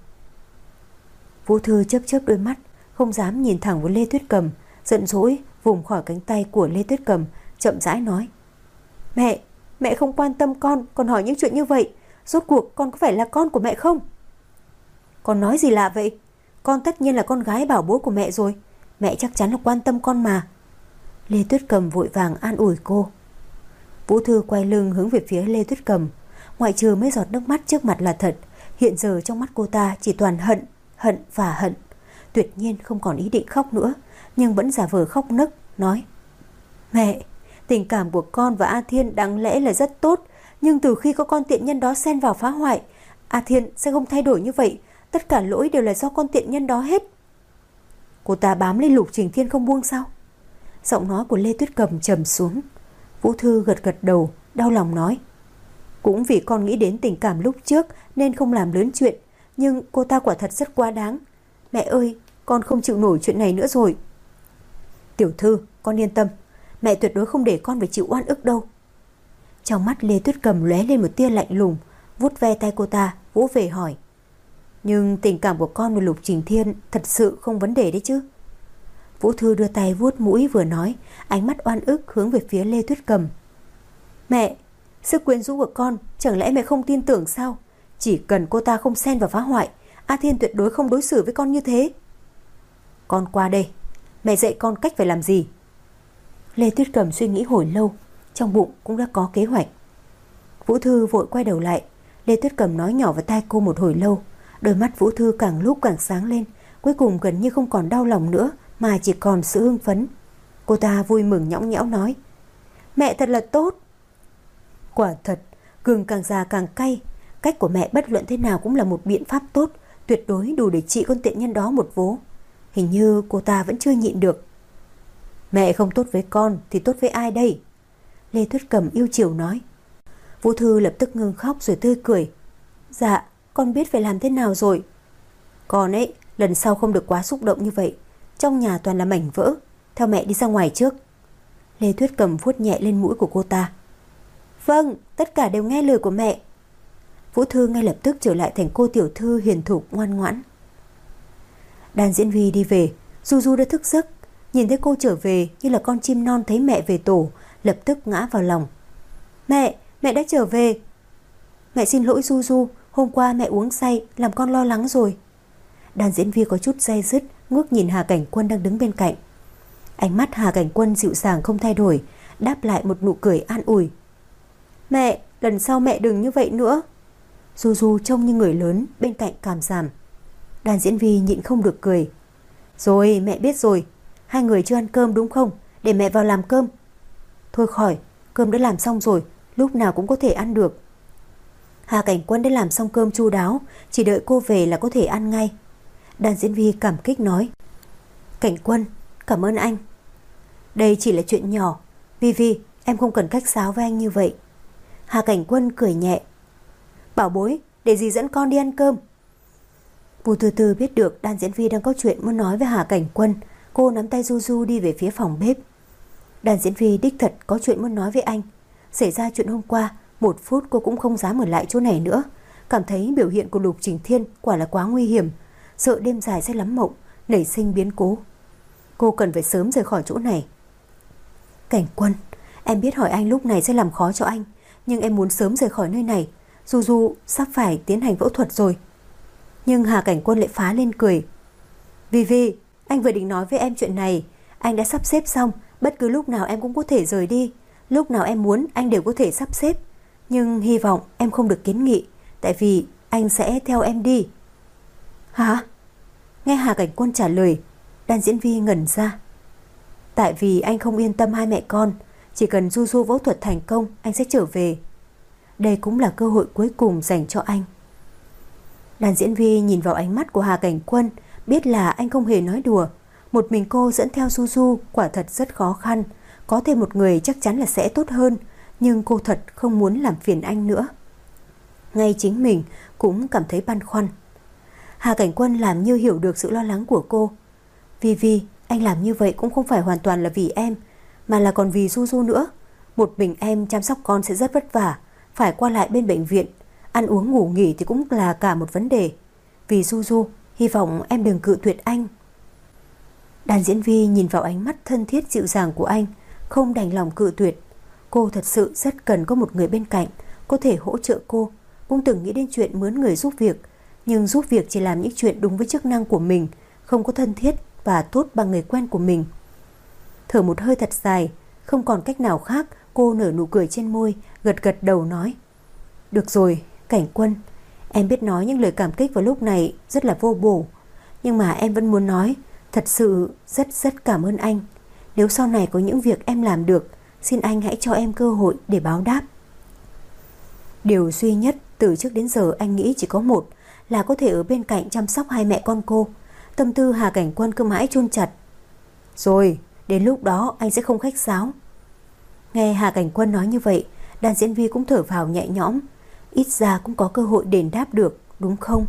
Vũ Thư chớp chớp đôi mắt, không dám nhìn thẳng vào Lê Tuyết Cầm, giận dỗi vùng khỏi cánh tay của Lê Tuyết Cầm, chậm rãi nói. Mẹ, mẹ không quan tâm con, còn hỏi những chuyện như vậy. Rốt cuộc con có phải là con của mẹ không? Con nói gì lạ vậy? Con tất nhiên là con gái bảo bối của mẹ rồi. Mẹ chắc chắn là quan tâm con mà. Lê Tuyết Cầm vội vàng an ủi cô. Vũ Thư quay lưng hướng về phía Lê Tuyết Cầm. Ngoại trừ mấy giọt nước mắt trước mặt là thật, hiện giờ trong mắt cô ta chỉ toàn hận, hận và hận. Tuyệt nhiên không còn ý định khóc nữa, nhưng vẫn giả vờ khóc nấc, nói. Mẹ, tình cảm của con và A Thiên đáng lẽ là rất tốt, nhưng từ khi có con tiện nhân đó xen vào phá hoại, A Thiên sẽ không thay đổi như vậy. Tất cả lỗi đều là do con tiện nhân đó hết. Cô ta bám lên Lục Trình Thiên không buông sao? Giọng nói của Lê Tuyết Cầm trầm xuống. Vũ Thư gật gật đầu, đau lòng nói. Cũng vì con nghĩ đến tình cảm lúc trước nên không làm lớn chuyện, nhưng cô ta quả thật rất quá đáng. Mẹ ơi, con không chịu nổi chuyện này nữa rồi. Tiểu thư, con yên tâm, mẹ tuyệt đối không để con phải chịu oan ức đâu. Trong mắt Lê Tuyết Cầm lóe lên một tia lạnh lùng, vuốt ve tay cô ta, vỗ về hỏi. Nhưng tình cảm của con và Lục Trình Thiên thật sự không vấn đề đấy chứ? Vũ Thư đưa tay vuốt mũi vừa nói, ánh mắt oan ức hướng về phía Lê Tuyết Cầm. Mẹ, sức quyến rũ của con chẳng lẽ mẹ không tin tưởng sao? Chỉ cần cô ta không xen vào phá hoại, A Thiên tuyệt đối không đối xử với con như thế. Con qua đây, mẹ dạy con cách phải làm gì. Lê Tuyết Cầm suy nghĩ hồi lâu, trong bụng cũng đã có kế hoạch. Vũ Thư vội quay đầu lại. Lê Tuyết Cầm nói nhỏ vào tai cô một hồi lâu. Đôi mắt Vũ Thư càng lúc càng sáng lên, cuối cùng gần như không còn đau lòng nữa, mà chỉ còn sự hưng phấn. Cô ta vui mừng nhõng nhẽo nói. Mẹ thật là tốt. Quả thật, gừng càng già càng cay. Cách của mẹ bất luận thế nào cũng là một biện pháp tốt, tuyệt đối đủ để trị con tiện nhân đó một vố. Hình như cô ta vẫn chưa nhịn được. Mẹ không tốt với con thì tốt với ai đây? Lê Tuyết Cầm yêu chiều nói. Vũ Thư lập tức ngưng khóc rồi tươi cười. Dạ, con biết phải làm thế nào rồi. Con ấy, lần sau không được quá xúc động như vậy. Trong nhà toàn là mảnh vỡ. Theo mẹ đi ra ngoài trước. Lê Tuyết Cầm vuốt nhẹ lên mũi của cô ta. Vâng, tất cả đều nghe lời của mẹ. Vũ Thư ngay lập tức trở lại thành cô tiểu thư hiền thục ngoan ngoãn. Đan Diễn Vi đi về, Du Du đã thức giấc, nhìn thấy cô trở về như là con chim non thấy mẹ về tổ, lập tức ngã vào lòng. Mẹ, mẹ đã trở về. Mẹ xin lỗi Du Du, hôm qua mẹ uống say làm con lo lắng rồi. Đan Diễn Vi có chút day dứt, ngước nhìn Hà Cảnh Quân đang đứng bên cạnh. Ánh mắt Hà Cảnh Quân dịu dàng không thay đổi, đáp lại một nụ cười an ủi. Mẹ, lần sau mẹ đừng như vậy nữa. Du Du trông như người lớn bên cạnh cảm giảm. Đan Diễn Vi nhịn không được cười. Rồi, mẹ biết rồi. Hai người chưa ăn cơm đúng không? Để mẹ vào làm cơm. Thôi khỏi, cơm đã làm xong rồi, lúc nào cũng có thể ăn được. Hà Cảnh Quân đã làm xong cơm chu đáo, chỉ đợi cô về là có thể ăn ngay. Đàn diễn viên cảm kích nói. Cảnh Quân, cảm ơn anh. Đây chỉ là chuyện nhỏ. Vi Vi, em không cần khách sáo với anh như vậy. Hà Cảnh Quân cười nhẹ. Bảo bối, để dì dẫn con đi ăn cơm. Vu Từ Từ biết được Đan Diễn Vi đang có chuyện muốn nói với Hà Cảnh Quân. Cô nắm tay Du Du đi về phía phòng bếp. Đan Diễn Vi đích thật có chuyện muốn nói với anh. Xảy ra chuyện hôm qua, một phút cô cũng không dám ở lại chỗ này nữa. Cảm thấy biểu hiện của Lục Trình Thiên quả là quá nguy hiểm. Sợ đêm dài sẽ lắm mộng, nảy sinh biến cố. Cô cần phải sớm rời khỏi chỗ này. Cảnh Quân, em biết hỏi anh lúc này sẽ làm khó cho anh, nhưng em muốn sớm rời khỏi nơi này. Du Du sắp phải tiến hành phẫu thuật rồi. Nhưng Hà Cảnh Quân lại phá lên cười. Vi Vi, anh vừa định nói với em chuyện này. Anh đã sắp xếp xong, bất cứ lúc nào em cũng có thể rời đi. Lúc nào em muốn anh đều có thể sắp xếp. Nhưng hy vọng em không được kiến nghị, tại vì anh sẽ theo em đi. Hả? Nghe Hà Cảnh Quân trả lời, Đan Diễn Vi ngẩn ra. Tại vì anh không yên tâm hai mẹ con. Chỉ cần Du Du phẫu thuật thành công, anh sẽ trở về. Đây cũng là cơ hội cuối cùng dành cho anh. Đàn Diễn Vi nhìn vào ánh mắt của Hà Cảnh Quân, biết là anh không hề nói đùa. Một mình cô dẫn theo Du Du quả thật rất khó khăn. Có thêm một người chắc chắn là sẽ tốt hơn, nhưng cô thật không muốn làm phiền anh nữa. Ngay chính mình cũng cảm thấy băn khoăn. Hà Cảnh Quân làm như hiểu được sự lo lắng của cô. Vi Vi, anh làm như vậy cũng không phải hoàn toàn là vì em, mà là còn vì Du Du nữa. Một mình em chăm sóc con sẽ rất vất vả, phải qua lại bên bệnh viện, ăn uống ngủ nghỉ thì cũng là cả một vấn đề. Vì Du Du, hy vọng em đừng cự tuyệt anh. Đàn Diễn Vi nhìn vào ánh mắt thân thiết dịu dàng của anh, không đành lòng cự tuyệt. Cô thật sự rất cần có một người bên cạnh, có thể hỗ trợ cô. Cũng từng nghĩ đến chuyện mướn người giúp việc, nhưng giúp việc chỉ làm những chuyện đúng với chức năng của mình, không có thân thiết và tốt bằng người quen của mình. Thở một hơi thật dài, không còn cách nào khác, cô nở nụ cười trên môi, gật gật đầu nói. Được rồi, Cảnh Quân, em biết nói những lời cảm kích vào lúc này rất là vô bổ, nhưng mà em vẫn muốn nói, thật sự rất rất cảm ơn anh. Nếu sau này có những việc em làm được, xin anh hãy cho em cơ hội để báo đáp. Điều duy nhất từ trước đến giờ anh nghĩ chỉ có một, là có thể ở bên cạnh chăm sóc hai mẹ con cô. Tâm tư Hà Cảnh Quân cứ mãi chôn chặt. Rồi, đến lúc đó anh sẽ không khách sáo. Nghe Hà Cảnh Quân nói như vậy, Đàn Diễn Vi cũng thở vào nhẹ nhõm. Ít ra cũng có cơ hội đền đáp được, đúng không?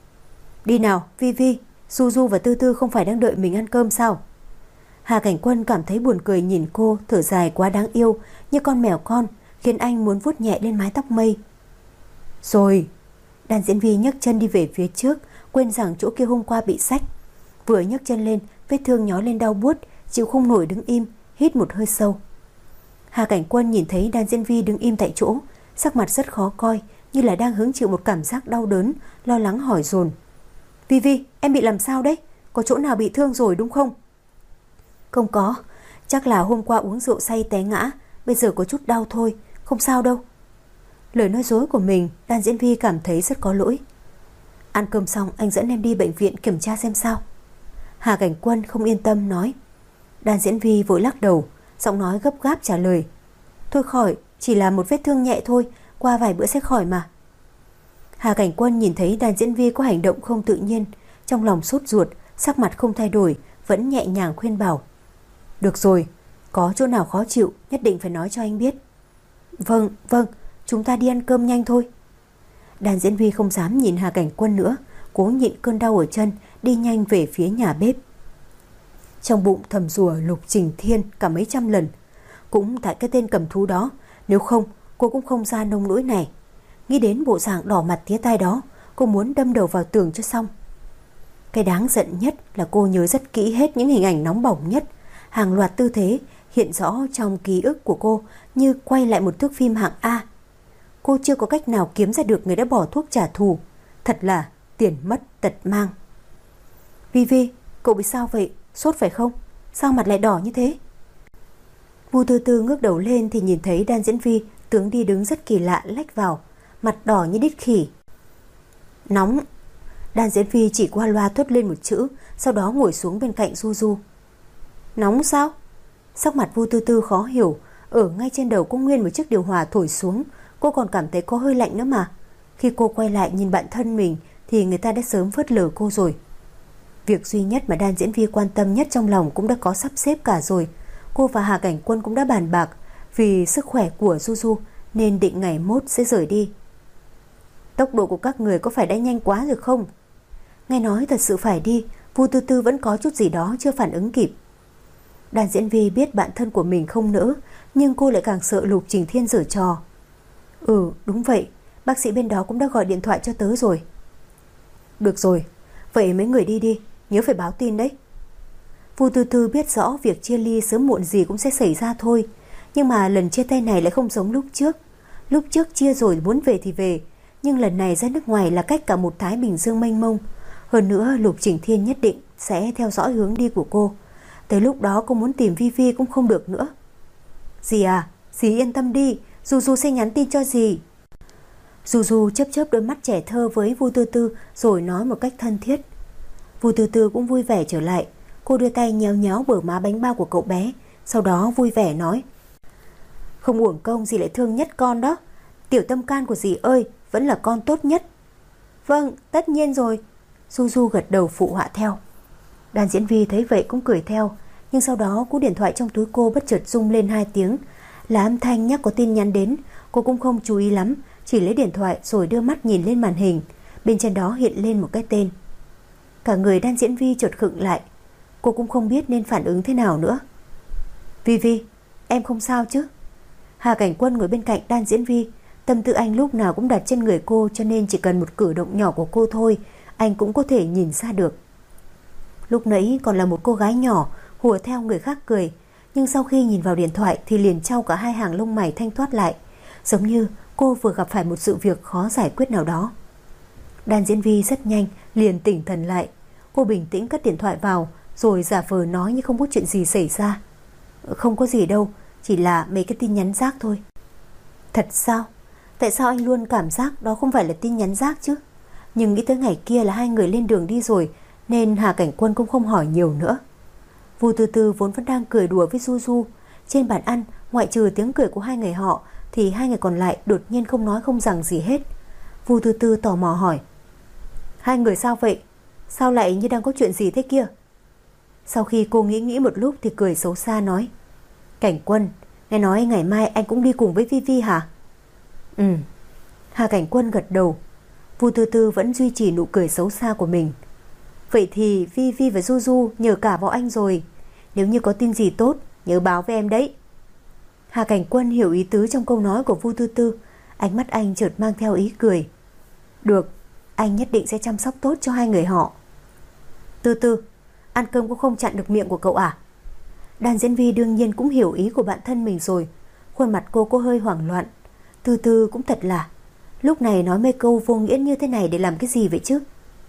Đi nào, Vi Vi, Du Du và Tư Tư không phải đang đợi mình ăn cơm sao? Hà Cảnh Quân cảm thấy buồn cười nhìn cô, thở dài quá đáng yêu, như con mèo con, khiến anh muốn vuốt nhẹ lên mái tóc mây. Rồi, Đàn Diễn Vi nhấc chân đi về phía trước, quên rằng chỗ kia hôm qua bị xách. Vừa nhấc chân lên, vết thương nhói lên đau buốt, chịu không nổi đứng im, hít một hơi sâu. Hà Cảnh Quân nhìn thấy Đan Diễn Vi đứng im tại chỗ, sắc mặt rất khó coi, như là đang hứng chịu một cảm giác đau đớn, lo lắng hỏi dồn. Vi Vi, em bị làm sao đấy? Có chỗ nào bị thương rồi đúng không? Không có, chắc là hôm qua uống rượu say té ngã, bây giờ có chút đau thôi, không sao đâu. Lời nói dối của mình, Đan Diễn Vi cảm thấy rất có lỗi. Ăn cơm xong anh dẫn em đi bệnh viện kiểm tra xem sao. Hà Cảnh Quân không yên tâm nói. Đan Diễn Vi vội lắc đầu, giọng nói gấp gáp trả lời. Thôi khỏi, chỉ là một vết thương nhẹ thôi, qua vài bữa sẽ khỏi mà. Hà Cảnh Quân nhìn thấy Đan Diễn Vi có hành động không tự nhiên, trong lòng sốt ruột, sắc mặt không thay đổi, vẫn nhẹ nhàng khuyên bảo. Được rồi, có chỗ nào khó chịu nhất định phải nói cho anh biết. Vâng, vâng, chúng ta đi ăn cơm nhanh thôi. Đan Diễn Vi không dám nhìn Hà Cảnh Quân nữa, cố nhịn cơn đau ở chân, đi nhanh về phía nhà bếp. Trong bụng thầm rủa Lục Trình Thiên cả mấy trăm lần. Cũng tại cái tên cầm thú đó, nếu không cô cũng không ra nông nỗi này. Nghĩ đến bộ dạng đỏ mặt tía tai đó, cô muốn đâm đầu vào tường cho xong. Cái đáng giận nhất là cô nhớ rất kỹ hết những hình ảnh nóng bỏng nhất, hàng loạt tư thế hiện rõ trong ký ức của cô như quay lại một thước phim hạng A. Cô chưa có cách nào kiếm ra được người đã bỏ thuốc trả thù. Thật là tiền mất tật mang. Vi Vi, cậu bị sao vậy? Sốt phải không? Sao mặt lại đỏ như thế? Vu Tư Tư ngước đầu lên thì nhìn thấy Đan Diễn Vi tướng đi đứng rất kỳ lạ lách vào, mặt đỏ như đít khỉ. Nóng. Đan diễn viên chỉ qua loa thốt lên một chữ, sau đó ngồi xuống bên cạnh Du Du. Nóng sao? Sắc mặt Vu Tư Tư khó hiểu. Ở ngay trên đầu có nguyên một chiếc điều hòa thổi xuống, cô còn cảm thấy có hơi lạnh nữa mà. Khi cô quay lại nhìn bạn thân mình thì người ta đã sớm phớt lờ cô rồi. Việc duy nhất mà Đan diễn viên quan tâm nhất trong lòng cũng đã có sắp xếp cả rồi. Cô và Hà Cảnh Quân cũng đã bàn bạc vì sức khỏe của Du Du nên định ngày mốt sẽ rời đi. Tốc độ của các người có phải đã nhanh quá rồi không? Nghe nói thật sự phải đi, Vu Tư Tư vẫn có chút gì đó chưa phản ứng kịp. Đan diễn viên biết bạn thân của mình không nỡ, nhưng cô lại càng sợ Lục Trình Thiên giở trò. Ừ, đúng vậy, bác sĩ bên đó cũng đã gọi điện thoại cho tớ rồi. Được rồi, vậy mấy người đi đi, nhớ phải báo tin đấy. Vu Tư Tư biết rõ việc chia ly sớm muộn gì cũng sẽ xảy ra thôi, nhưng mà lần chia tay này lại không giống lúc trước. Lúc trước chia rồi muốn về thì về, nhưng lần này ra nước ngoài là cách cả một Thái Bình Dương mênh mông. Hơn nữa Lục Trình Thiên nhất định sẽ theo dõi hướng đi của cô. Tới lúc đó cô muốn tìm Vi Vi cũng không được nữa. Dì à, dì yên tâm đi, Du Du sẽ nhắn tin cho dì. Du Du chớp chớp đôi mắt trẻ thơ với Vu Tư Tư rồi nói một cách thân thiết. Vu Tư Tư cũng vui vẻ trở lại. Cô đưa tay nhéo nhéo bờ má bánh bao của cậu bé, sau đó vui vẻ nói: Không uổng công dì lại thương nhất con đó. Tiểu tâm can của dì ơi, vẫn là con tốt nhất. Vâng, tất nhiên rồi. Du Du gật đầu phụ họa theo. Đan diễn viên thấy vậy cũng cười theo, nhưng sau đó cú điện thoại trong túi cô bất chợt rung lên hai tiếng, là âm thanh nhắc có tin nhắn đến. Cô cũng không chú ý lắm, chỉ lấy điện thoại rồi đưa mắt nhìn lên màn hình. Bên trên đó hiện lên một cái tên. Cả người Đan diễn viên chợt khựng lại. Cô cũng không biết nên phản ứng thế nào nữa. Vi Vi, em không sao chứ? Hà Cảnh Quân ngồi bên cạnh Đan diễn viên. Tâm tư anh lúc nào cũng đặt trên người cô, cho nên chỉ cần một cử động nhỏ của cô thôi, anh cũng có thể nhìn ra được. Lúc nãy còn là một cô gái nhỏ hùa theo người khác cười, nhưng sau khi nhìn vào điện thoại thì liền trao cả hai hàng lông mày thanh thoát lại, giống như cô vừa gặp phải một sự việc khó giải quyết nào đó. Đan diễn viên rất nhanh liền tỉnh thần lại. Cô bình tĩnh cất điện thoại vào, rồi giả vờ nói như không có chuyện gì xảy ra. Không có gì đâu, chỉ là mấy cái tin nhắn rác thôi. Thật sao? Tại sao anh luôn cảm giác đó không phải là tin nhắn rác chứ? Nhưng nghĩ tới ngày kia là hai người lên đường đi rồi, nên Hà Cảnh Quân cũng không hỏi nhiều nữa. Vu Tư Tư vốn vẫn đang cười đùa với Du Du. Trên bàn ăn, ngoại trừ tiếng cười của hai người họ, thì hai người còn lại đột nhiên không nói không rằng gì hết. Vu Tư Tư tò mò hỏi: Hai người sao vậy? Sao lại như đang có chuyện gì thế kia? Sau khi cô nghĩ nghĩ một lúc thì cười xấu xa nói: Cảnh Quân, nghe nói ngày mai anh cũng đi cùng với Vi Vi hả? Ừ. Hà Cảnh Quân gật đầu. Vu Tư Tư vẫn duy trì nụ cười xấu xa của mình. Vậy thì Vi Vi và Du Du nhờ cả vào anh rồi. Nếu như có tin gì tốt, nhớ báo với em đấy. Hà Cảnh Quân hiểu ý tứ trong câu nói của Vu Tư Tư. Ánh mắt anh chợt mang theo ý cười. Được, anh nhất định sẽ chăm sóc tốt cho hai người họ. Tư Tư, ăn cơm cũng không chặn được miệng của cậu à? Đan diễn viên đương nhiên cũng hiểu ý của bạn thân mình rồi. Khuôn mặt cô có hơi hoảng loạn. Tư Tư cũng thật là, lúc này nói mấy câu vô nghĩa như thế này để làm cái gì vậy chứ?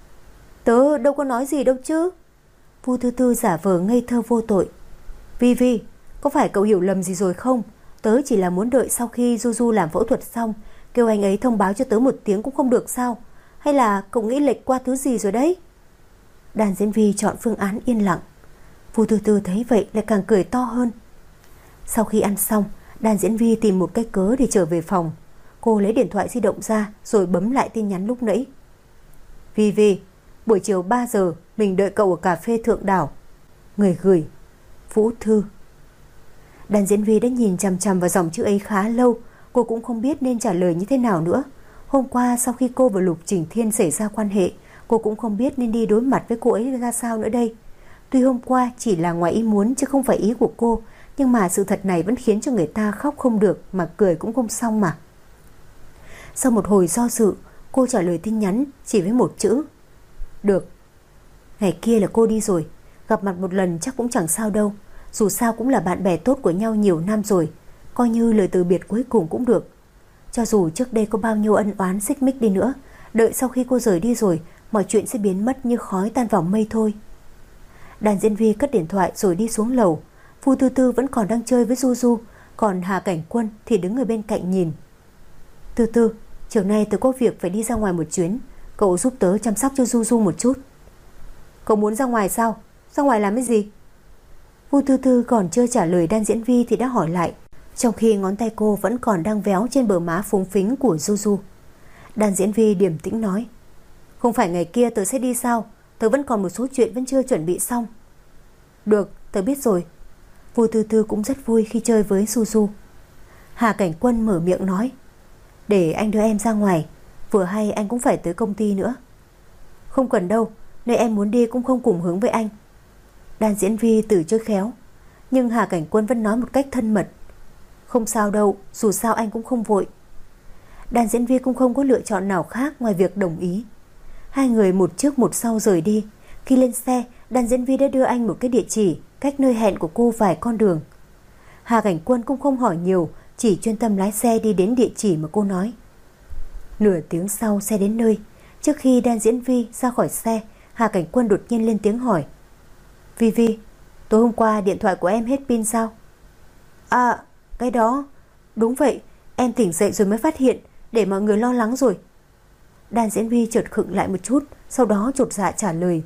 Tớ đâu có nói gì đâu chứ. Vu Tư Tư giả vờ ngây thơ vô tội. Vi Vi, có phải cậu hiểu lầm gì rồi không? Tớ chỉ là muốn đợi sau khi Du Du làm phẫu thuật xong, kêu anh ấy thông báo cho tớ một tiếng cũng không được sao? Hay là cậu nghĩ lệch qua thứ gì rồi đấy? Đàn diễn viên chọn phương án yên lặng. Vu Tư Tư thấy vậy lại càng cười to hơn. Sau khi ăn xong, đàn diễn viên tìm một cái cớ để trở về phòng. Cô lấy điện thoại di động ra rồi bấm lại tin nhắn lúc nãy. Vi Vi, buổi chiều ba giờ mình đợi cậu ở cà phê Thượng Đảo. Người gửi Vũ Thư. Đàn diễn viên đã nhìn chằm chằm vào dòng chữ ấy khá lâu. Cô cũng không biết nên trả lời như thế nào nữa. Hôm qua sau khi cô và Lục Trình Thiên xảy ra quan hệ, cô cũng không biết nên đi đối mặt với cô ấy ra sao nữa đây. Tuy hôm qua chỉ là ngoài ý muốn chứ không phải ý của cô, nhưng mà sự thật này vẫn khiến cho người ta khóc không được mà cười cũng không xong mà. Sau một hồi do dự, cô trả lời tin nhắn chỉ với một chữ: được. Ngày kia là cô đi rồi, gặp mặt một lần chắc cũng chẳng sao đâu. Dù sao cũng là bạn bè tốt của nhau nhiều năm rồi, coi như lời từ biệt cuối cùng cũng được. Cho dù trước đây có bao nhiêu ân oán xích mích đi nữa, đợi sau khi cô rời đi rồi, mọi chuyện sẽ biến mất như khói tan vào mây thôi. Đàn diễn viên cất điện thoại rồi đi xuống lầu. Vu Tư Tư vẫn còn đang chơi với Du Du, còn Hà Cảnh Quân thì đứng ở bên cạnh nhìn. Tư Tư, chiều nay tớ có việc phải đi ra ngoài một chuyến, Cậu giúp tớ chăm sóc cho Du Du một chút. Cậu muốn ra ngoài sao? Ra ngoài làm cái gì? Vu Tư Tư còn chưa trả lời Đan Diễn Vi thì đã hỏi lại, trong khi ngón tay cô vẫn còn đang véo trên bờ má phúng phính của Du Du. Đan Diễn Vi điềm tĩnh nói, không phải ngày kia tớ sẽ đi sao? Tớ vẫn còn một số chuyện vẫn chưa chuẩn bị xong. Được, tớ biết rồi. Vu Tư Tư cũng rất vui khi chơi với Du Du. Hà Cảnh Quân mở miệng nói, để anh đưa em ra ngoài, vừa hay anh cũng phải tới công ty nữa. Không cần đâu, nơi em muốn đi cũng không cùng hướng với anh. Đan Diễn Vi từ chối khéo, nhưng Hà Cảnh Quân vẫn nói một cách thân mật, không sao đâu, dù sao anh cũng không vội. Đan Diễn Vi cũng không có lựa chọn nào khác ngoài việc đồng ý. Hai người một trước một sau rời đi. Khi lên xe, Đan Diễn Vi đã đưa anh một cái địa chỉ cách nơi hẹn của cô vài con đường. Hà Cảnh Quân cũng không hỏi nhiều, chỉ chuyên tâm lái xe đi đến địa chỉ mà cô nói. Nửa tiếng sau xe đến nơi. Trước khi Đan Diễn Vi ra khỏi xe, Hà Cảnh Quân đột nhiên lên tiếng hỏi, Vi Vi, tối hôm qua điện thoại của em hết pin sao? À, cái đó, đúng vậy, em tỉnh dậy rồi mới phát hiện, để mọi người lo lắng rồi. Đan Diễn Vi chợt khựng lại một chút, sau đó chột dạ trả lời.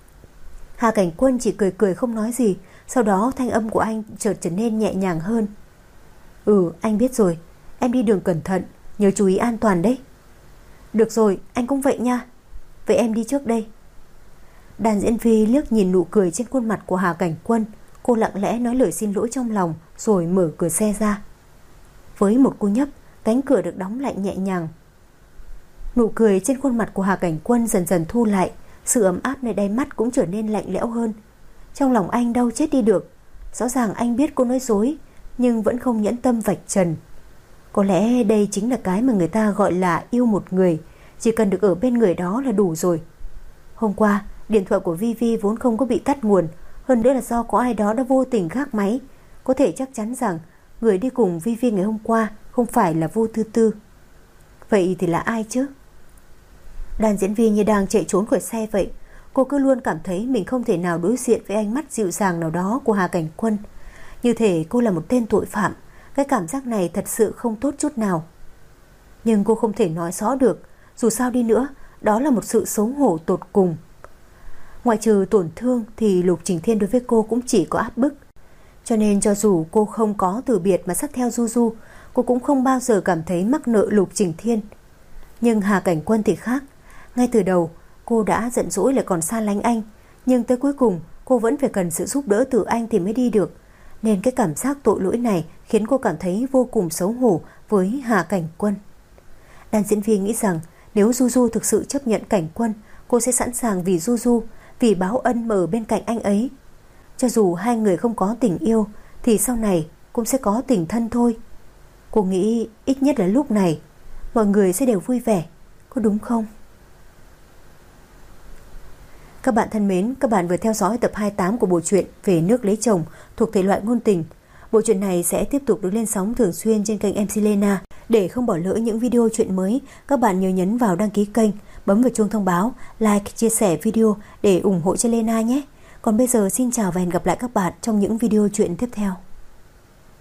Hà Cảnh Quân chỉ cười cười không nói gì, sau đó thanh âm của anh chợt trở nên nhẹ nhàng hơn. Ừ, anh biết rồi, em đi đường cẩn thận, nhớ chú ý an toàn đấy. Được rồi, anh cũng vậy nha. Vậy em đi trước đây. Đan Diễn Vi liếc nhìn nụ cười trên khuôn mặt của Hà Cảnh Quân. Cô lặng lẽ nói lời xin lỗi trong lòng, rồi mở cửa xe ra. Với một cú nhấp, cánh cửa được đóng lại nhẹ nhàng. Nụ cười trên khuôn mặt của Hà Cảnh Quân dần dần thu lại, sự ấm áp nơi đáy mắt cũng trở nên lạnh lẽo hơn. Trong lòng anh đau chết đi được. Rõ ràng anh biết cô nói dối, nhưng vẫn không nhẫn tâm vạch trần. Có lẽ đây chính là cái mà người ta gọi là yêu một người, chỉ cần được ở bên người đó là đủ rồi. Hôm qua, điện thoại của Vi Vi vốn không có bị tắt nguồn, hơn nữa là do có ai đó đã vô tình gác máy. Có thể chắc chắn rằng người đi cùng Vi Vi ngày hôm qua không phải là Vu Tư Tư. Vậy thì là ai chứ? Đan Diễn Vi như đang chạy trốn khỏi xe vậy. Cô cứ luôn cảm thấy mình không thể nào đối diện với ánh mắt dịu dàng nào đó của Hà Cảnh Quân. Như thể cô là một tên tội phạm. Cái cảm giác này thật sự không tốt chút nào. Nhưng cô không thể nói rõ được. Dù sao đi nữa, đó là một sự xấu hổ tột cùng. Ngoại trừ tổn thương thì Lục Trình Thiên đối với cô cũng chỉ có áp bức. Cho nên cho dù cô không có từ biệt mà sát theo Du Du, cô cũng không bao giờ cảm thấy mắc nợ Lục Trình Thiên. Nhưng Hà Cảnh Quân thì khác. Ngay từ đầu cô đã giận dỗi lại còn xa lánh anh, nhưng tới cuối cùng cô vẫn phải cần sự giúp đỡ từ anh thì mới đi được. Nên cái cảm giác tội lỗi này khiến cô cảm thấy vô cùng xấu hổ với Hà Cảnh Quân. Đan Diễn Vi nghĩ rằng nếu Du Du thực sự chấp nhận Cảnh Quân, cô sẽ sẵn sàng vì Du Du, vì báo ân mà ở bên cạnh anh ấy. Cho dù hai người không có tình yêu thì sau này cũng sẽ có tình thân thôi. Cô nghĩ ít nhất là lúc này mọi người sẽ đều vui vẻ, có đúng không? Các bạn thân mến, các bạn vừa theo dõi tập hai mươi tám của bộ truyện Về Nước Lấy Chồng thuộc thể loại ngôn tình. Bộ truyện này sẽ tiếp tục được lên sóng thường xuyên trên kênh em xê Lena. Để không bỏ lỡ những video truyện mới, các bạn nhớ nhấn vào đăng ký kênh, bấm vào chuông thông báo, like, chia sẻ video để ủng hộ cho Lena nhé. Còn bây giờ xin chào và hẹn gặp lại các bạn trong những video truyện tiếp theo.